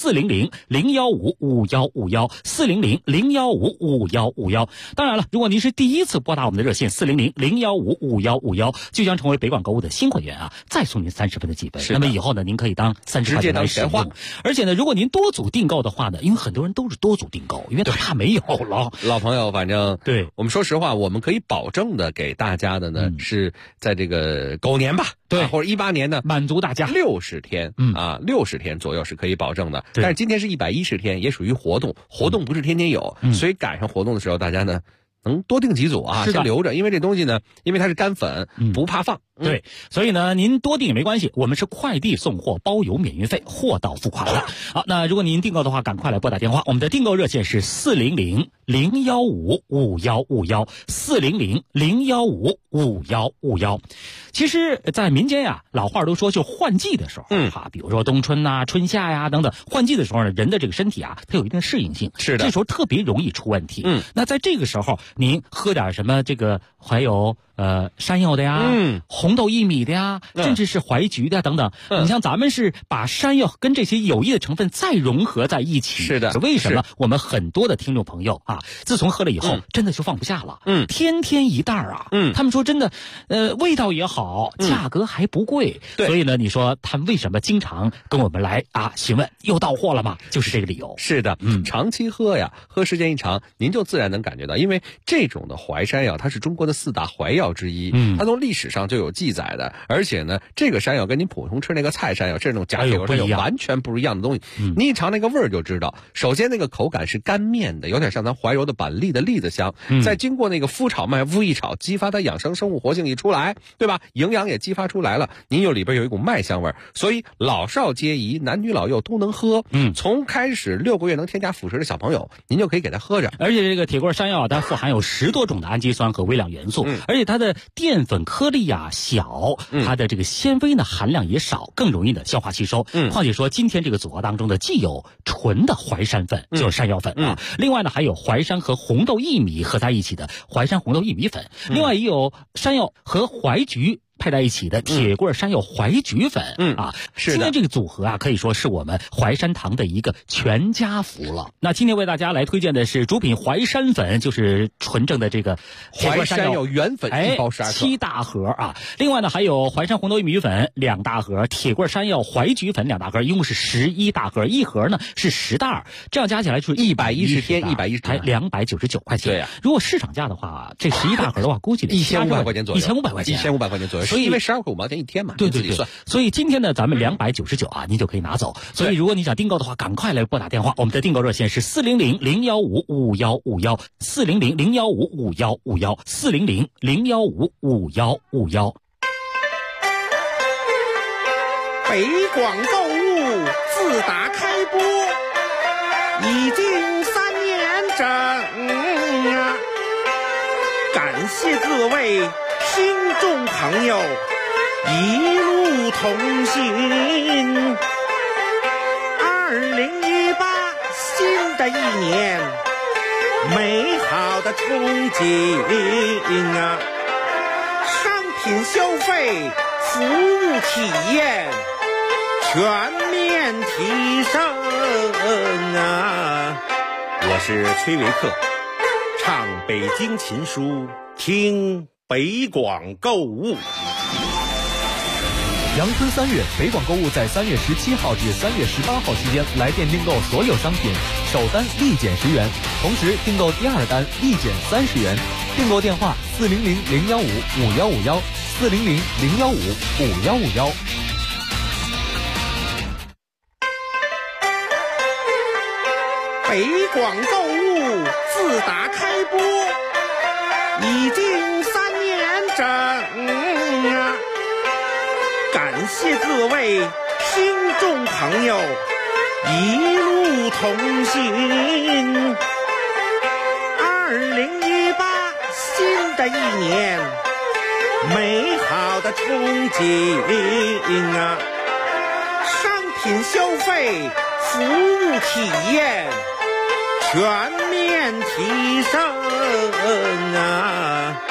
M: 400-015-5151，400-015-5151。当然了，如果您是第一次拨打我们的热线400-015-5151，就将成为北广购物的新会员啊，再送您30分的积分。那么以后呢，您可以当30块钱来使用。而且呢，如果您多组订购的话呢，因为很多人都是多组订购，因为他怕没有了。
H: 老朋友，反正
M: 对
H: 我们说实话，我们可以保证的给大家的呢，是在这个狗年吧，
M: 对，
H: 或者18年呢，
M: 满足大家
H: 60天，60天左右是可以保证的。但是今天是110天，也属于活动不是天天有，所以赶上活动的时候，大家呢能多订几组啊，先留着，因为这东西呢，因为它是干粉，不怕放。
M: 对，所以呢，您多订也没关系，我们是快递送货，包邮免运费，货到付款的。好，那如果您订购的话，赶快来拨打电话，我们的订购热线是400-015-5151，400-015-5151。其实，在民间呀，老话都说，就换季的时候，比如说冬春呐、春夏呀等等，换季的时候呢，人的这个身体啊，它有一定适应性，
H: 是的，
M: 这时候特别容易出问题。那在这个时候，您喝点什么这个还有山药的呀，红豆薏米的呀，甚至是淮菊的等等。你像咱们是把山药跟这些有益的成分再融合在一起。
H: 是的，
M: 为什么我们很多的听众朋友啊，自从喝了以后，真的就放不下了。天天一袋啊。他们说真的，味道也好，价格还不贵。所以呢，你说他们为什么经常跟我们来询问又到货了吗？就是这个理由。
H: 是的，长期喝呀，喝时间一长，您就自然能感觉到，因为这种的淮山药，它是中国的4大淮药之一，它从历史上就有记载的。而且呢，这个山药跟您普通吃那个菜山药，这种假铁山药完全不一样的东西。你一尝那个味儿就知道，首先那个口感是干面的，有点像咱怀柔的板栗的栗子香，再经过那个麸炒麦麸一炒，激发它养生生物活性一出来，对吧？营养也激发出来了，您里边有一股麦香味，所以老少皆宜，男女老幼都能喝。从开始6个月能添加辅食的小朋友，您就可以给他喝着。
M: 而且这个铁棍山药它富含有10多种的氨基酸和微量元素，而且它的淀粉颗粒啊小，它的这个纤维呢含量也少，更容易的消化吸收。况且说今天这个组合当中呢，既有纯的淮山粉，就是山药粉啊，另外呢还有淮山和红豆薏米合在一起的淮山红豆薏米粉，另外也有山药和淮菊配在一起的铁棍山药淮菊粉，是的。今天这个组合啊，可以说是我们淮山堂的一个全家福了。那今天为大家来推荐的是主品淮山粉，就是纯正的这个
H: 淮山药原粉1包12克
M: ，7大盒啊。另外呢，还有淮山红豆薏米粉2大盒，铁棍山药淮菊粉2大盒，一共是11大盒，一盒呢是10袋，这样加起来就是
H: 110天110
M: 才299块钱。
H: 对呀，
M: 如果市场价的话，这11大盒的话，估计得
H: 1500块钱左右
M: ，1500块钱
H: ，1500块钱左右。所以因为12块5毛钱一天嘛，
M: 对，所以今天呢，咱们299啊，您就可以拿走。所以如果你想订购的话，赶快来拨打电话，我们的订购热线是400-015-5151，400-015-5151，400-015-5151。
K: 北广购物自打开播已经3年整啊，感谢各位听众朋友一路同行。2018新的一年，美好的憧憬啊！商品消费、服务体验全面提升啊！我是崔维克，唱北京琴书，听北广购物。
J: 阳春3月，北广购物在3月17号至3月18号期间来店订购所有商品，首单立减10元，同时订购第二单立减30元。订购电话400-015-5151，400-015-5151。
K: 北广购物自打开播已经3年整啊！感谢各位听众朋友一路同行。2018新的一年，美好的憧憬啊！商品消费、服务体验全面提升啊！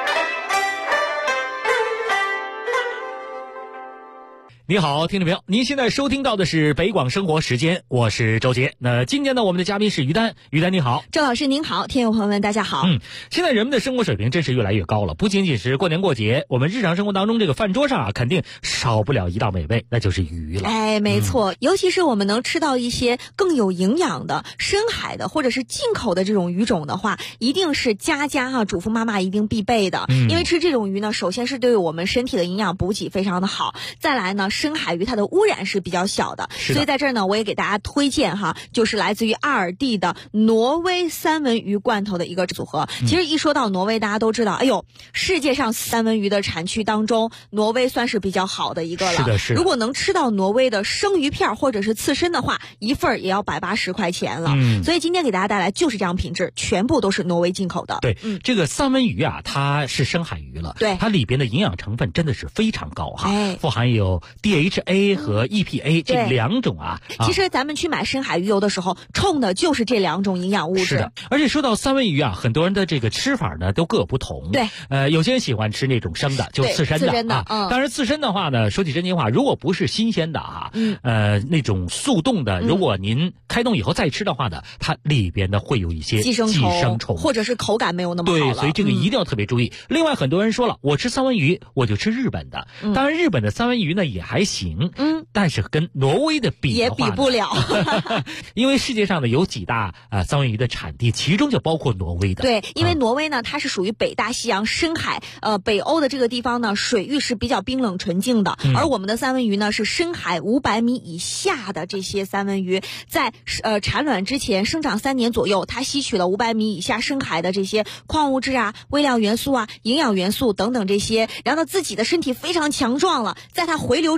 M: 你好，听众朋友，您现在收听到的是北广生活时间，我是周杰。那今天呢，我们的嘉宾是于丹，于丹你好。
F: 周老师您好，听友朋友们大家好。
M: 现在人们的生活水平真是越来越高了，不仅仅是过年过节，我们日常生活当中这个饭桌上啊，肯定少不了一道美味，那就是鱼了。
F: 哎，没错，尤其是我们能吃到一些更有营养的深海的或者是进口的这种鱼种的话，一定是家主妇妈妈一定必备的。因为吃这种鱼呢，首先是对我们身体的营养补给非常的好，再来呢，深海鱼它的污染是比较小的，所以在这儿呢，我也给大家推荐就是来自于阿尔蒂的挪威三文鱼罐头的一个组合。其实一说到挪威，大家都知道，哎呦，世界上三文鱼的产区当中，挪威算是比较好的一个了。
M: 是的。
F: 如果能吃到挪威的生鱼片或者是刺身的话，一份也要180块钱了。所以今天给大家带来就是这样品质，全部都是挪威进口的。
M: 对，这个三文鱼啊，它是深海鱼了，
F: 对，
M: 它里边的营养成分真的是非常高富含有 DHA 和 EPA 这2种啊。
F: 其实咱们去买深海鱼油的时候，冲的就是这2种营养物质。
M: 是的，而且说到三文鱼啊，很多人的这个吃法呢都各有不同。
F: 对，
M: 有些人喜欢吃那种生的，就刺身的当然刺身的话呢，说起真心话，如果不是新鲜的那种速冻的，如果您开冻以后再吃的话呢，它里边呢会有一些寄生虫，
F: 或者是口感没有那么好了。
M: 对，所以这个一定要特别注意。另外，很多人说了，我吃三文鱼我就吃日本的，当然日本的三文鱼呢也还行，但是跟挪威的比的话
F: 也比不了，
M: 因为世界上呢有几大三文鱼的产地，其中就包括挪威的。
F: 对，因为挪威呢，它是属于北大西洋深海，北欧的这个地方呢，水域是比较冰冷纯净的，而我们的三文鱼呢是深海500米以下的这些三文鱼，在产卵之前生长3年左右，它吸取了500米以下深海的这些矿物质啊、微量元素啊、营养元素等等这些，然后自己的身体非常强壮了，在它回流之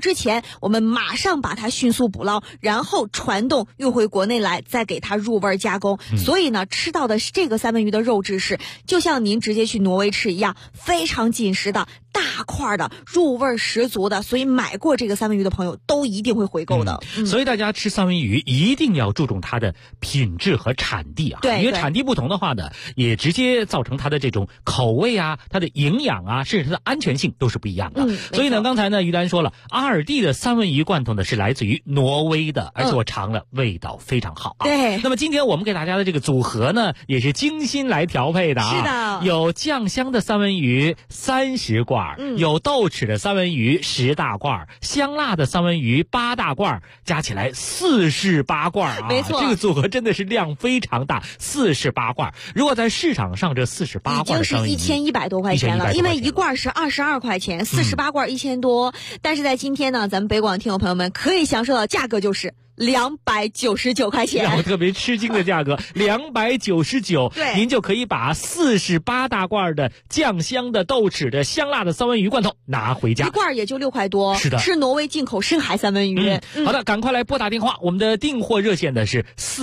N: 之前，我们马上把它迅速捕捞，然后传动运回国内来，再给它入味加工。所以呢，吃到的这个三文鱼的肉质是就像您直接去挪威吃一样，非常紧实的大块的，入味十足的。所以买过这个三文鱼的朋友都一定会回购的。
M: 所以大家吃三文鱼一定要注重它的品质和产地啊，
N: 对，
M: 因为产地不同的话呢，也直接造成它的这种口味啊、它的营养啊，甚至它的安全性都是不一样的。所以呢，刚才呢于丹说了，阿尔蒂的三文鱼罐头呢是来自于挪威的，而且我尝了，味道非常好啊。
N: 对。
M: 那么今天我们给大家的这个组合呢，也是精心来调配的啊。
N: 是的。
M: 有酱香的三文鱼30罐，有豆豉的三文鱼10大罐，香辣的三文鱼8大罐，加起来48罐啊。
N: 没错，
M: 这个组合真的是量非常大，48罐。如果在市场上这48罐的三文鱼
N: 已经是1100多块钱了，因为一罐是22块钱，48罐1000多。但是在今天呢，咱们北广听众朋友们可以享受到价格就是299块钱，
M: 让我特别吃惊的价格，299，
N: 对，
M: 您就可以把48大罐的酱香的、豆豉的、香辣的三文鱼罐头拿回家，
N: 一罐也就6块多，
M: 是的，
N: 是挪威进口深海三文鱼。
M: 好的，赶快来拨打电话，我们的订货热线的是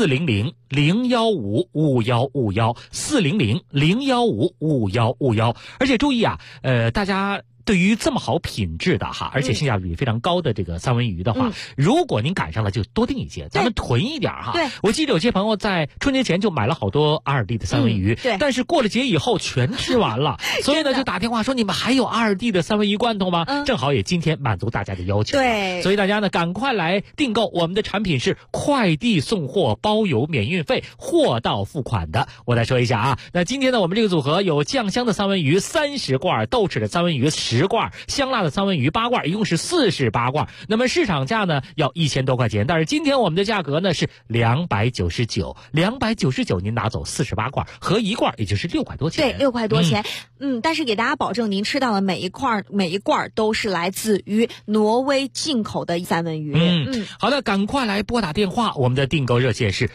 M: 400-015-5151，400-015-5151，而且注意啊，大家对于这么好品质的哈，而且性价比非常高的这个三文鱼的话，如果您赶上了就多订一些，咱们囤一点哈。
N: 对，
M: 我记得有些朋友在春节前就买了好多阿尔蒂的三文鱼，
N: 对，
M: 但是过了节以后全吃完了，所以呢就打电话说你们还有阿尔蒂的三文鱼罐头吗？正好也今天满足大家的要求。
N: 对，
M: 所以大家呢赶快来订购，我们的产品是快递送货包邮免运费，货到付款的。我再说一下啊，那今天呢我们这个组合有酱香的三文鱼30罐，豆豉的三文鱼10罐，香辣的三文鱼8罐，一共是48罐。那么市场价呢要1000多块钱，但是今天我们的价格呢是299，299您拿走48罐，合一罐也就是6块多钱。
N: 对，6块多钱。但是给大家保证，您吃到的每一罐都是来自于挪威进口的三文鱼。
M: 好的，赶快来拨打电话，我们的订购热线是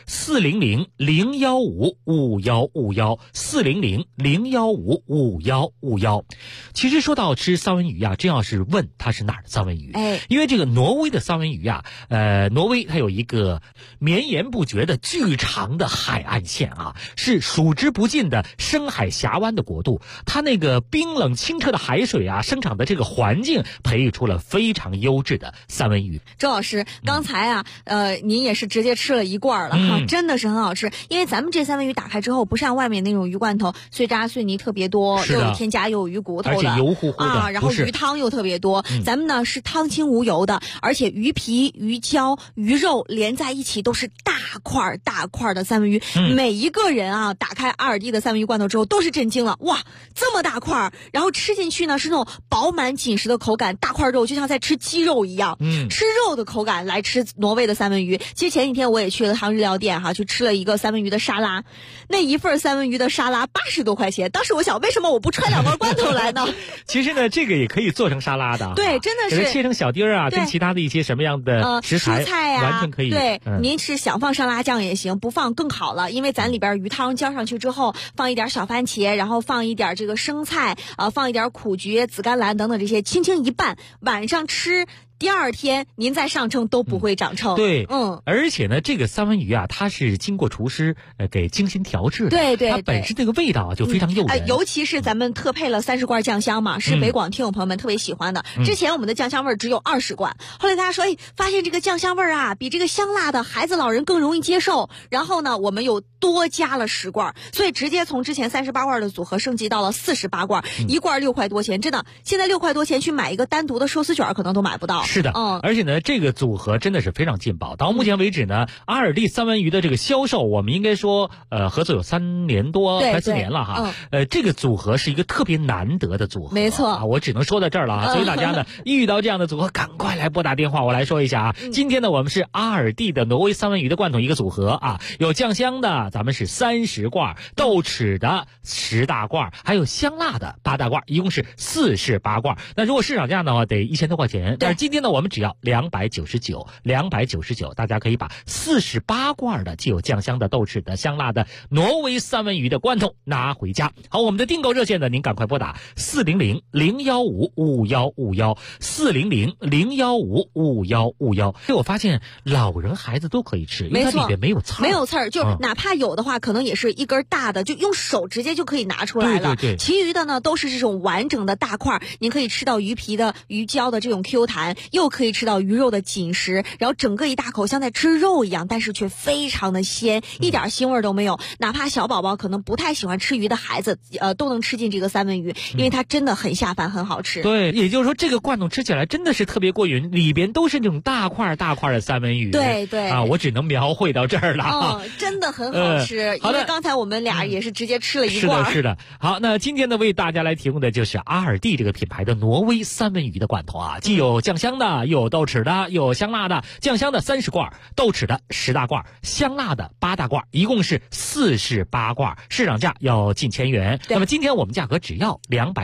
M: 400-015-5151，400-015-5151。其实说到吃三文鱼啊，真要是问它是哪儿的三文鱼，因为这个挪威的三文鱼啊，挪威它有一个绵延不绝的巨长的海岸线啊，是数之不尽的深海峡湾的国度，它那个冰冷清澈的海水啊，生长的这个环境培育出了非常优质的三文鱼。
N: 周老师，刚才啊，您也是直接吃了一罐了哈，真的是很好吃。因为咱们这三文鱼打开之后，不像外面那种鱼罐头碎渣碎泥特别多，又有添加又有鱼骨头的，
M: 而且油乎乎的
N: 啊，然后鱼汤又特别多。咱们呢是汤清无油的，而且鱼皮、鱼胶、鱼肉连在一起都是大块的三文鱼。每一个人啊，打开阿尔蒂的三文鱼罐头之后都是震惊了，哇，这么大块，然后吃进去呢是那种饱满紧实的口感，大块肉就像在吃鸡肉一样，吃肉的口感来吃挪威的三文鱼。其实前几天我也去了趟日料店哈，去吃了一个三文鱼的沙拉，那一份三文鱼的沙拉80多块钱。当时我想，为什么我不揣2罐罐头来呢？
M: 其实呢，这个也可以做成沙拉的，
N: 对，真的是
M: 给它切成小丁儿啊，跟其他的一些什么样的食材，
N: 蔬菜啊，
M: 完全可以。
N: 对，您是想放沙拉酱也行，不放更好了，因为咱里边鱼汤浇上去之后，放一点小番茄，然后放一点这个生菜放一点苦菊、紫甘蓝等等这些，轻轻一拌，晚上吃。第二天您再上称都不会长称。
M: 对，而且呢，这个三文鱼啊，它是经过厨师给精心调制的，
N: 对，
M: 它本身这个味道啊就非常诱人。
N: 尤其是咱们特配了30罐酱香嘛，是北广听友朋友们特别喜欢的。之前我们的酱香味只有20罐，后来大家说，发现这个酱香味啊，比这个香辣的孩子老人更容易接受。然后呢，我们又多加了10罐，所以直接从之前38罐的组合升级到了48罐，一罐6块多钱，真的，现在6块多钱去买一个单独的寿司卷可能都买不到。
M: 是的，而且呢，这个组合真的是非常劲爆。到目前为止呢，阿尔蒂三文鱼的这个销售，我们应该说，合作有3年多，快4年了哈。这个组合是一个特别难得的组合，
N: 没错，
M: 我只能说到这儿了啊。所以大家呢，遇到这样的组合，赶快来拨打电话，我来说一下啊。今天呢，我们是阿尔蒂的挪威三文鱼的罐头一个组合啊，有酱香的，咱们是30罐，豆豉的10大罐，还有香辣的8大罐，一共是48罐。那如果市场价的话，得1000多块钱。但是今天天呢，我们只要299，大家可以把48罐的既有酱香的、豆豉的、香辣的挪威三文鱼的罐头拿回家。好，我们的订购热线呢，您赶快拨打400-015-5151，400-015-5151。我发现老人孩子都可以吃，因为它里边没有刺儿，
N: 没有刺儿，就哪怕有的话，可能也是一根大的，就用手直接就可以拿出来了。
M: 对，
N: 其余的呢都是这种完整的大块，您可以吃到鱼皮的、鱼胶的这种 Q 弹，又可以吃到鱼肉的紧实，然后整个一大口像在吃肉一样，但是却非常的鲜，一点腥味都没有。哪怕小宝宝可能不太喜欢吃鱼的孩子，都能吃进这个三文鱼，因为它真的很下饭，很好吃。
M: 对，也就是说这个罐头吃起来真的是特别过瘾，里边都是那种大块的三文鱼。
N: 对
M: 啊，我只能描绘到这儿了。
N: 真的很好吃。因为刚才我们俩也是直接吃了一罐。
M: 是的。好，那今天呢为大家来提供的就是阿尔蒂这个品牌的挪威三文鱼的罐头啊，既有酱香的，又有豆豉的，又有香辣的。酱香的30罐，豆豉的10大罐，香辣的8大罐，一共是48罐，市场价要近1000元。那么今天我们价格只要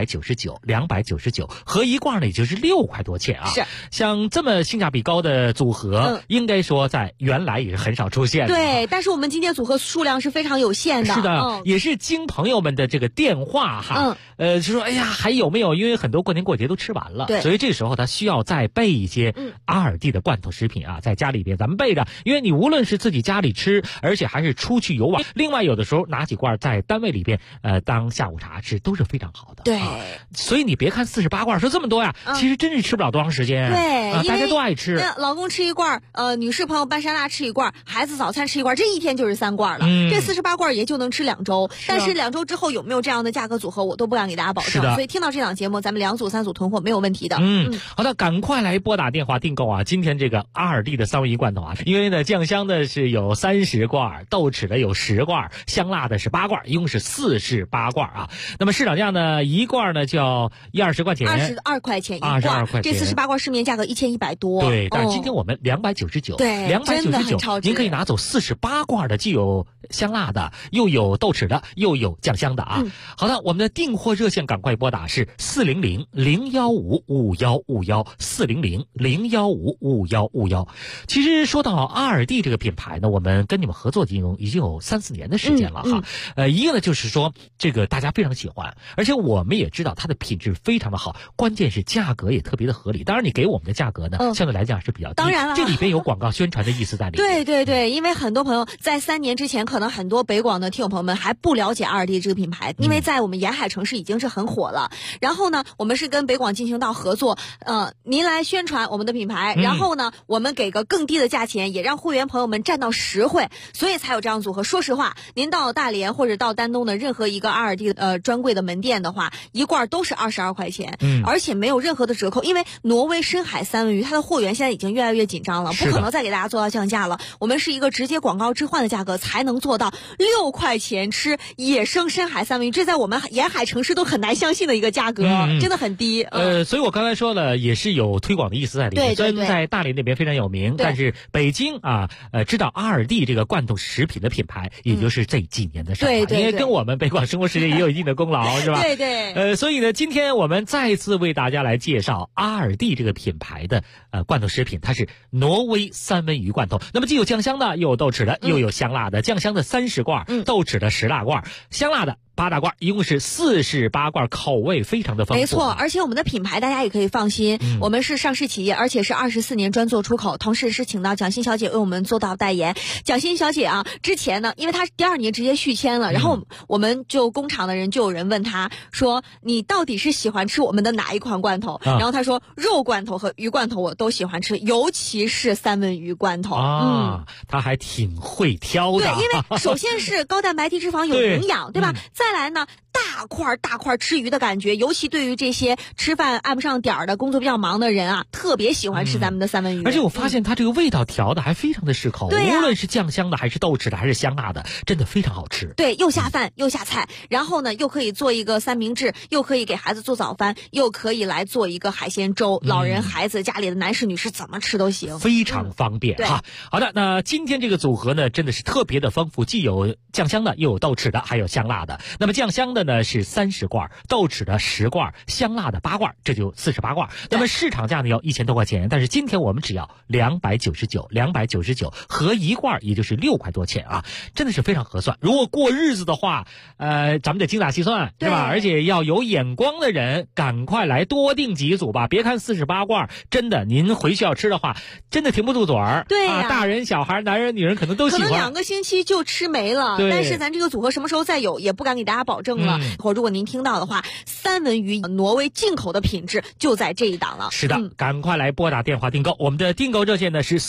M: 299，合一罐呢也就是6块多钱啊。
N: 是，
M: 像这么性价比高的组合，应该说在原来也是很少出现的。
N: 对，但是我们今天组合数量是非常有限的。
M: 是的，也是经朋友们的这个电话哈，就说哎呀还有没有？因为很多过年过节都吃完了，所以这时候他需要再备一些阿尔蒂的罐头食品啊，在家里边咱们备着，因为你无论是自己家里吃，而且还是出去游玩，另外有的时候拿几罐在单位里边当下午茶吃都是非常好的。
N: 对，
M: 所以你别看48罐说这么多呀，其实真是吃不了多长时间。
N: 对，
M: 大家都爱吃。
N: 老公吃一罐，女士朋友拌沙拉吃一罐，孩子早餐吃一罐，这一天就是3罐了。这48罐也就能吃2周，但是2周之后有没有这样的价格组合，我都不敢给大家保证。所以听到这档节目，咱们2组3组囤货没有问题的。
M: 好的，赶快来拨打电话订购啊！今天这个阿尔蒂的三文鱼罐头啊，因为呢酱香的是有30罐，豆豉的有10罐，香辣的是8罐，一共是48罐啊。那么市场价呢，一罐呢就要120块钱
N: ，22块钱一罐
M: ，22块钱。
N: 这48罐市面价格1100多。
M: 对，但是今天我们299，
N: 对
M: ，299，您可以拿走48罐的，既有香辣的，又有豆豉的，又有酱香的啊。好的，我们的订货热线赶快拨打是400-015-5151，400-015-5151。其实说到阿尔蒂这个品牌呢，我们跟你们合作已经有3-4年的时间了哈。一个呢就是说这个大家非常喜欢，而且我们也知道它的品质非常的好，关键是价格也特别的合理。当然你给我们的价格呢，相对来讲是比较低，
N: 当然了，
M: 这里边有广告宣传的意思在里面。
N: 对，因为很多朋友在3年之前，可能很多北广的听友朋友们还不了解阿尔蒂这个品牌，因为在我们沿海城市已经是很火了。然后呢，我们是跟北广进行到合作，您来宣传我们的品牌，然后呢，我们给个更低的价钱，也让会员朋友们占到实惠，所以才有这样组合。说实话，您到大连或者到丹东的任何一个阿尔蒂专柜的门店的话，一罐都是22块钱，而且没有任何的折扣，因为挪威深海三文鱼它的货源现在已经越来越紧张了，不可能再给大家做到降价了。我们是一个直接广告置换的价格才能做到6块钱吃野生深海三文鱼，这在我们沿海城市都很难相信的一个价格，真的很低。
M: 所以我刚才说了，也是有推广的意思在里面。虽然在大连那边非常有名，但是北京啊，知道阿尔蒂这个罐头食品的品牌，也就是这几年的事儿，因为跟我们北广生活时间也有一定的功劳，是吧？
N: 对。
M: 所以呢，今天我们再次为大家来介绍阿尔蒂这个品牌的罐头食品，它是挪威三文鱼罐头。那么既有酱香的，又有豆豉的，又有香辣的。酱香的30罐，豆豉的10大罐，香辣的8大罐，一共是48罐，口味非常的丰富。
N: 没错，而且我们的品牌大家也可以放心，我们是上市企业，而且是24年专做出口，同时是请到蒋欣小姐为我们做到代言。蒋欣小姐啊，之前呢，因为她第2年直接续签了，然后我们就工厂的人就有人问她说，你到底是喜欢吃我们的哪一款罐头？然后她说肉罐头和鱼罐头我都喜欢吃，尤其是三文鱼罐头。
M: 她还挺会挑的。
N: 对，因为首先是高蛋白低脂肪有营养，对吧？再来呢，大块吃鱼的感觉，尤其对于这些吃饭按不上点儿的工作比较忙的人啊，特别喜欢吃咱们的三文鱼。
M: 而且我发现它这个味道调的还非常的适口，无论是酱香的还是豆豉的还是香辣的，真的非常好吃。
N: 对，又下饭又下菜，然后呢又可以做一个三明治，又可以给孩子做早饭，又可以来做一个海鲜粥，老人孩子家里的男士女士怎么吃都行，
M: 非常方便哈。好的，那今天这个组合呢真的是特别的丰富，既有酱香的，又有豆豉的，还有香辣的。那么酱香的呢是30罐，豆豉的10罐，香辣的8罐，这就48罐。那么市场价呢要1000多块钱，但是今天我们只要299，合1罐也就是6块多钱啊，真的是非常合算。如果过日子的话，咱们得精打细算，是吧？而且要有眼光的人，赶快来多订几组吧。别看48罐，真的您回去要吃的话，真的停不住嘴儿。
N: 对呀、
M: 大人小孩、男人女人可能都喜欢。
N: 可能2个星期就吃没了。但是咱这个组合什么时候再有，也不敢给大家保证了。或如果您听到的话，三文鱼挪威进口的品质就在这一档了。
M: 是的，赶快来拨打电话订购。我们的订购热线呢是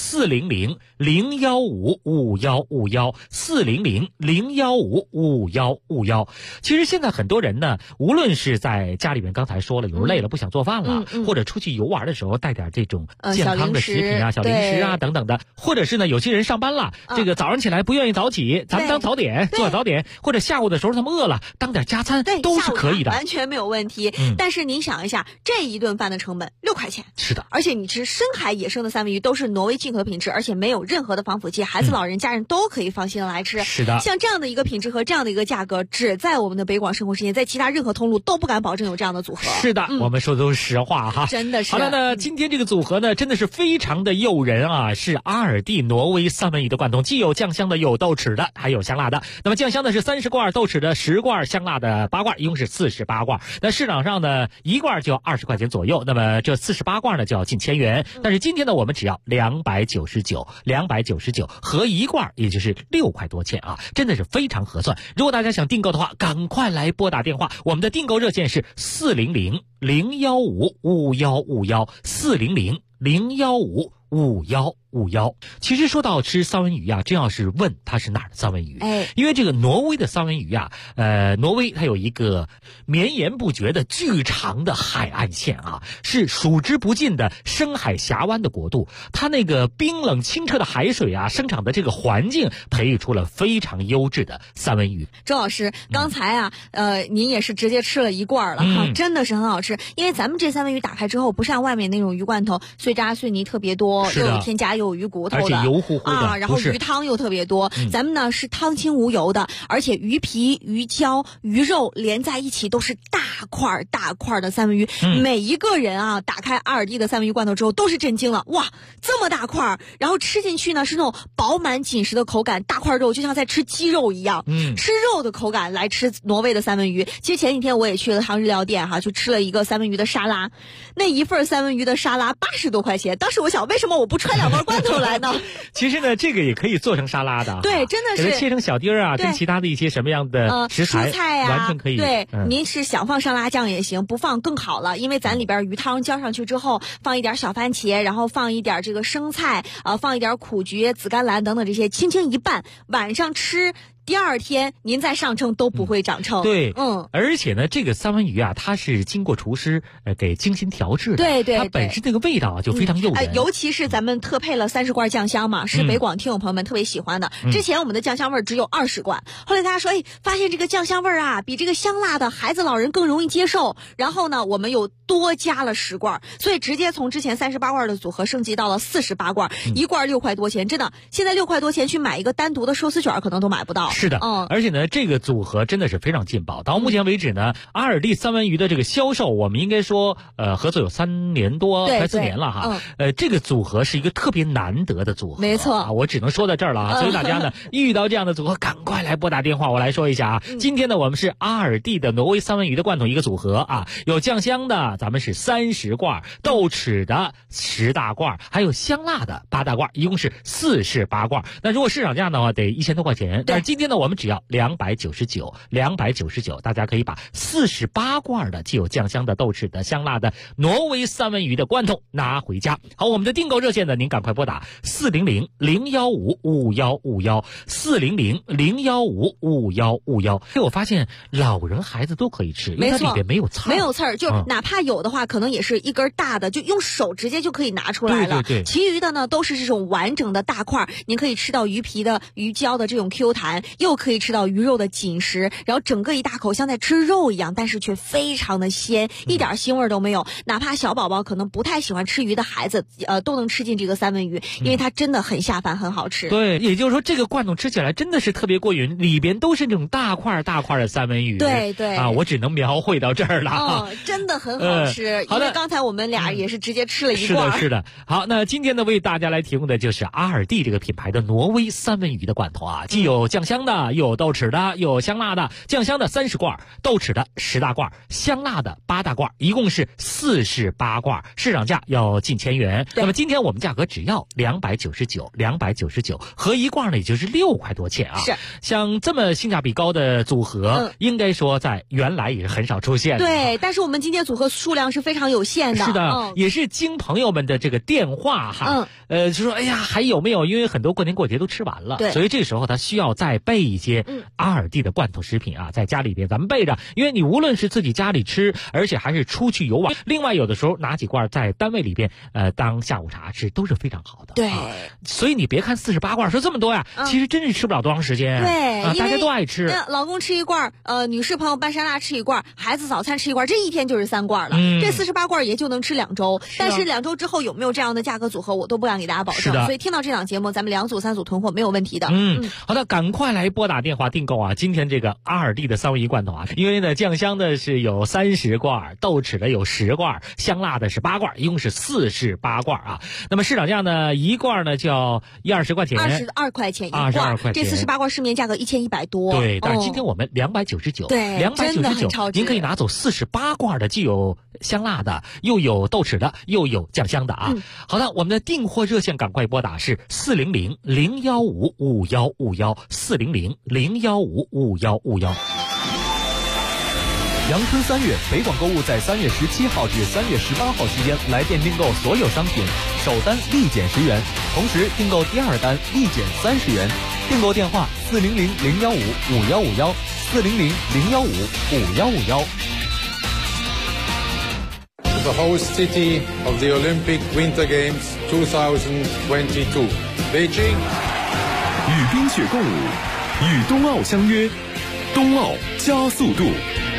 M: 400-015-5151，400-015-5151。其实现在很多人呢，无论是在家里面，刚才说了，有时候累了不想做饭了，或者出去游玩的时候带点这种健康的食品啊、小零食啊等等的，或者是呢，有些人上班了，这个早上起来不愿意早起，咱们当早点，做早点，或者下午的时候他们饿了，当点加餐，都是可以的，
N: 完全没有问题。但是您想一下，这一顿饭的成本6块钱，
M: 是的，
N: 而且你吃深海野生的三文鱼都是挪威进口的品质，而且没有任何的防腐剂，孩子、老人、家人都可以放心的来吃。
M: 是的，
N: 像这样的一个品质和这样的一个价格，只在我们的北广生活时间，在其他任何通路都不敢保证有这样的组合。
M: 是的，我们说的都是实话哈，
N: 真的是。
M: 好了，那今天这个组合呢，真的是非常的诱人啊，是阿尔蒂挪威三文鱼的罐头，既有酱香的，有豆豉的，还有香辣的。那么酱香的是30罐，豆豉的10罐，香辣的8罐，一共是48罐。那市场上呢，1罐就要20块钱左右，那么这48罐呢就要近1000元。但是今天呢，我们只要299，合1罐也就是6块多钱啊，真的是非常合算。如果大家想订购的话，赶快来拨打电话，我们的订购热线是400-015-5151，400-015-5151。其实说到吃三文鱼啊，真要是问它是哪儿的三文鱼，因为这个挪威的三文鱼啊，挪威它有一个绵延不绝的巨长的海岸线啊，是数之不尽的深海峡湾的国度，它那个冰冷清澈的海水啊，生长的这个环境培育出了非常优质的三文鱼。
N: 周老师，刚才啊，您也是直接吃了1罐了哈，真的是很好吃。因为咱们这三文鱼打开之后，不像外面那种鱼罐头碎渣碎泥特别多，又有添加又有鱼骨头的，
M: 而且油乎乎的
N: 啊，然后鱼汤又特别多。咱们呢是汤清无油的，而且鱼皮、鱼胶、鱼肉连在一起都是大块的三文鱼。每一个人啊，打开阿尔蒂的三文鱼罐头之后都是震惊了，哇，这么大块，然后吃进去呢是那种饱满紧实的口感，大块肉就像在吃鸡肉一样，吃肉的口感来吃挪威的三文鱼。其实前几天我也去了趟日料店哈，去吃了一个三文鱼的沙拉，那一份三文鱼的沙拉80多块钱。当时我想，为什么我不揣2罐罐头来呢？
M: 其实呢，这个也可以做成沙拉的，
N: 对，真的是
M: 给它切成小丁儿啊，跟其他的一些什么样的食材，
N: 蔬菜啊，
M: 完全可以。
N: 对，您是想放沙拉酱也行，不放更好了，因为咱里边鱼汤浇上去之后，放一点小番茄，然后放一点这个生菜，放一点苦菊、紫甘蓝等等这些，轻轻一拌，晚上吃。第2天您再上称都不会长称。
M: 对，而且呢，这个三文鱼啊，它是经过厨师给精心调制的，
N: 对，
M: 它本身那个味道啊就非常诱人。
N: 尤其是咱们特配了30罐酱香嘛，是北广听友朋友们特别喜欢的。之前我们的酱香味只有20罐，后来大家说，发现这个酱香味啊，比这个香辣的孩子老人更容易接受。然后呢，我们又多加了10罐，所以直接从之前38罐的组合升级到了48罐，1罐6块多钱，真的，现在6块多钱去买一个单独的寿司卷可能都买不到。
M: 是的，而且呢，这个组合真的是非常劲爆。到目前为止呢，阿尔蒂三文鱼的这个销售，我们应该说，合作有3年多，快4年了哈。这个组合是一个特别难得的组合，
N: 没错，
M: 我只能说到这儿了啊。所以大家呢，遇到这样的组合，赶快来拨打电话，我来说一下啊。今天呢，我们是阿尔蒂的挪威三文鱼的罐头一个组合啊，有酱香的，咱们是30罐，豆豉的10大罐，还有香辣的8大罐，一共是48罐。那如果市场价的话，得1000多块钱。但是今天呢，我们只要299，大家可以把48罐的既有酱香的、豆豉的、香辣的挪威三文鱼的罐头拿回家。好，我们的订购热线呢，您赶快拨打400-015-5151，400-015-5151。我发现老人孩子都可以吃，因为它里边没有刺儿，
N: 没有刺儿，就哪怕有的话，可能也是一根大的，就用手直接就可以拿出来了。
M: 对，
N: 其余的呢都是这种完整的大块，您可以吃到鱼皮的、鱼胶的这种 Q 弹， 又可以吃到鱼肉的紧实，然后整个一大口像在吃肉一样，但是却非常的鲜，一点腥味都没有。哪怕小宝宝可能不太喜欢吃鱼的孩子，都能吃进这个三文鱼，因为它真的很下饭，很好吃。
M: 对，也就是说这个罐头吃起来真的是特别过瘾，里边都是那种大块大块的三文鱼。
N: 对对
M: 啊，我只能描绘到这儿了。
N: 真的很好吃。因为刚才我们俩也是直接吃了一罐。
M: 是的。好，那今天呢为大家来提供的就是阿尔蒂这个品牌的挪威三文鱼的罐头啊，既有酱香的，又有豆豉的，又有香辣的。酱香的30罐，豆豉的10大罐，香辣的8大罐，一共是48罐，市场价要近1000元。那么今天我们价格只要299，合一罐呢也就是6块多钱啊。
N: 是，
M: 像这么性价比高的组合，应该说在原来也是很少出现的。
N: 对，但是我们今天组合数量是非常有限的。
M: 是的，也是经朋友们的这个电话哈，就说哎呀还有没有？因为很多过年过节都吃完了，所以这时候他需要再备一些阿尔蒂的罐头食品啊，在家里边咱们备着，因为你无论是自己家里吃，而且还是出去游玩，另外有的时候拿几罐在单位里边当下午茶吃都是非常好的。
N: 对，
M: 所以你别看48罐说这么多呀，其实真是吃不了多长时间。
N: 对，
M: 大家都爱吃。
N: 老公吃一罐，女士朋友拌沙拉吃一罐，孩子早餐吃一罐，这一天就是3罐了。这48罐也就能吃2周，但是2周之后有没有这样的价格组合，我都不敢给大家保证。所以听到这档节目，咱们2组3组囤货没有问题的。
M: 好的，赶快来拨打电话订购啊！今天这个阿尔蒂的三文鱼罐头啊，因为呢酱香的是有30罐，豆豉的有10罐，香辣的是8罐，一共是48罐啊。那么市场价呢，一罐呢就要120块钱
N: ，22块钱一罐
M: ，22块钱。
N: 这48罐市面价格1100多。
M: 对，但是今天我们299，
N: 对
M: ，299，您可以拿走48罐的，既有香辣的，又有豆豉的，又有酱香的啊。好的，我们的订货热线赶快拨打是400-015-5151，400-015-5151。
J: 阳春3月，北广购物在3月17号至3月18号期间来店订购所有商品，首单立减10元，同时订购第2单立减30元。订购电话400-015-5151，400-015-5151。
O: The host city of the Olympic Winter Games 2022, Beijing。
C: 与冰雪共舞，与冬奥相约，冬奥加速度。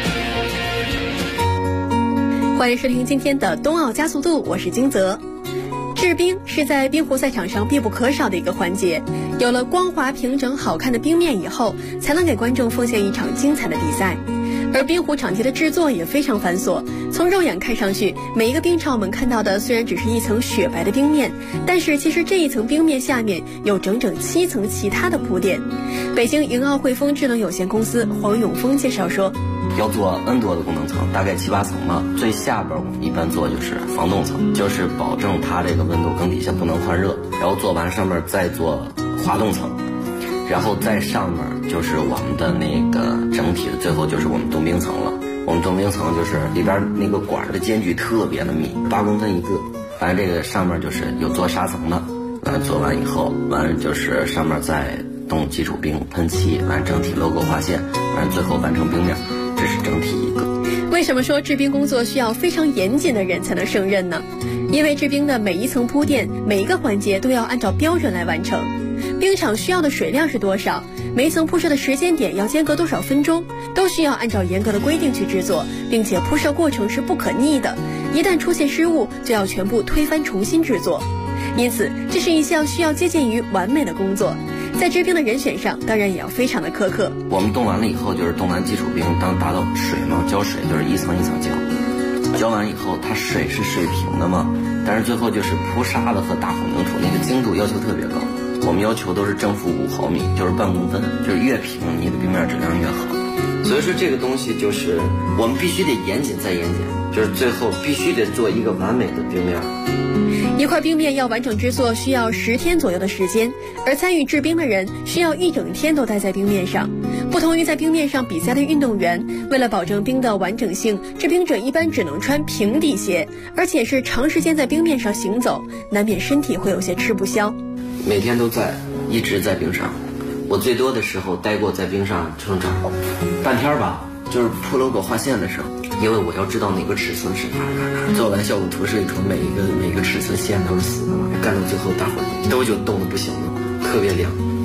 P: 欢迎收听今天的冬奥加速度，我是金泽。制冰是在冰壶赛场上必不可少的一个环节，有了光滑平整好看的冰面以后，才能给观众奉献一场精彩的比赛。而冰壶场地的制作也非常繁琐，从肉眼看上去，每一个冰场我们看到的虽然只是一层雪白的冰面，但是其实这一层冰面下面有整整7层其他的铺垫。北京盈奥汇丰智能有限公司黄永峰介绍说，
Q: 要做 N 多的功能层，大概7、8层嘛。最下边我们一般做就是防冻层，就是保证它这个温度更底下不能换热，然后做完上面再做滑动层，然后在上面就是我们的那个整体的最后就是我们冻冰层了。我们冻冰层就是里边那个管的间距特别的密，8公分一个。反正这个上面就是有做砂层的，完做完以后，完就是上面再冻基础冰喷漆，完整体 logo 划线，完最后完成冰面，这是整体一个。
P: 为什么说制冰工作需要非常严谨的人才能胜任呢？因为制冰的每一层铺垫，每一个环节都要按照标准来完成。冰场需要的水量是多少，每一层铺设的时间点要间隔多少分钟，都需要按照严格的规定去制作，并且铺设过程是不可逆的，一旦出现失误就要全部推翻重新制作。因此这是一项需要接近于完美的工作，在制冰的人选上当然也要非常的苛刻。
Q: 我们冻完了以后就是冻完基础冰，当达到水嘛，浇水就是一层一层浇，浇完以后它水是水平的嘛，但是最后就是铺沙子和打混凝土那个精度要求特别高，我们要求都是正负5毫米，就是半公分，就是越平你的冰面质量越好。所以说这个东西就是我们必须得严谨再严谨，就是最后必须得做一个完美的冰面。
P: 一块冰面要完整制作需要10天左右的时间，而参与制冰的人需要1整天都待在冰面上。不同于在冰面上比赛的运动员，为了保证冰的完整性，制冰者一般只能穿平底鞋，而且是长时间在冰面上行走，难免身体会有些吃不消。
Q: 每天都在，一直在冰上。我最多的时候待过在冰上整整半天吧，就是铺 logo 划线的时候，因为我要知道哪个尺寸是哪，做完效果图示一出，每一个尺寸线都是死的嘛，干到最后大伙都就冻得不行了，特别凉，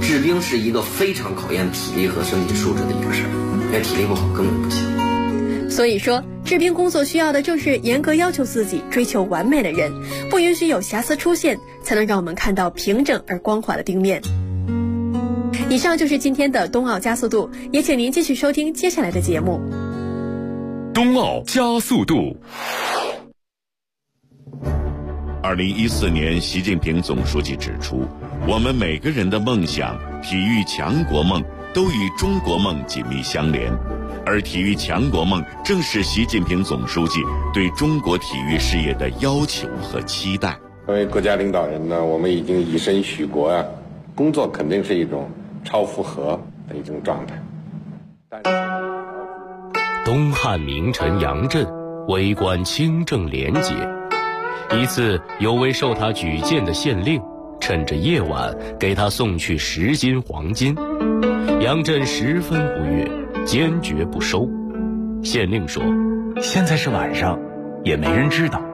Q: 治兵是一个非常考验体力和身体素质的一个事儿，因为体力不好根本不行。
P: 所以说，治兵工作需要的正是严格要求自己、追求完美的人，不允许有瑕疵出现，才能让我们看到平整而光滑的冰面。以上就是今天的冬奥加速度，也请您继续收听接下来的节目。
C: 冬奥加速度。2014年，习近平总书记指出，我们每个人的梦想、体育强国梦都与中国梦紧密相连，而体育强国梦正是习近平总书记对中国体育事业的要求和期待。
O: 作为国家领导人呢，我们已经以身许国啊，工作肯定是一种超负荷的一种状态。
R: 东汉名臣杨震为官清正廉洁，一次有位受他举荐的县令趁着夜晚给他送去10斤黄金，杨震十分不悦，坚决不收。县令说：“
B: 现在是晚上，也没人知道，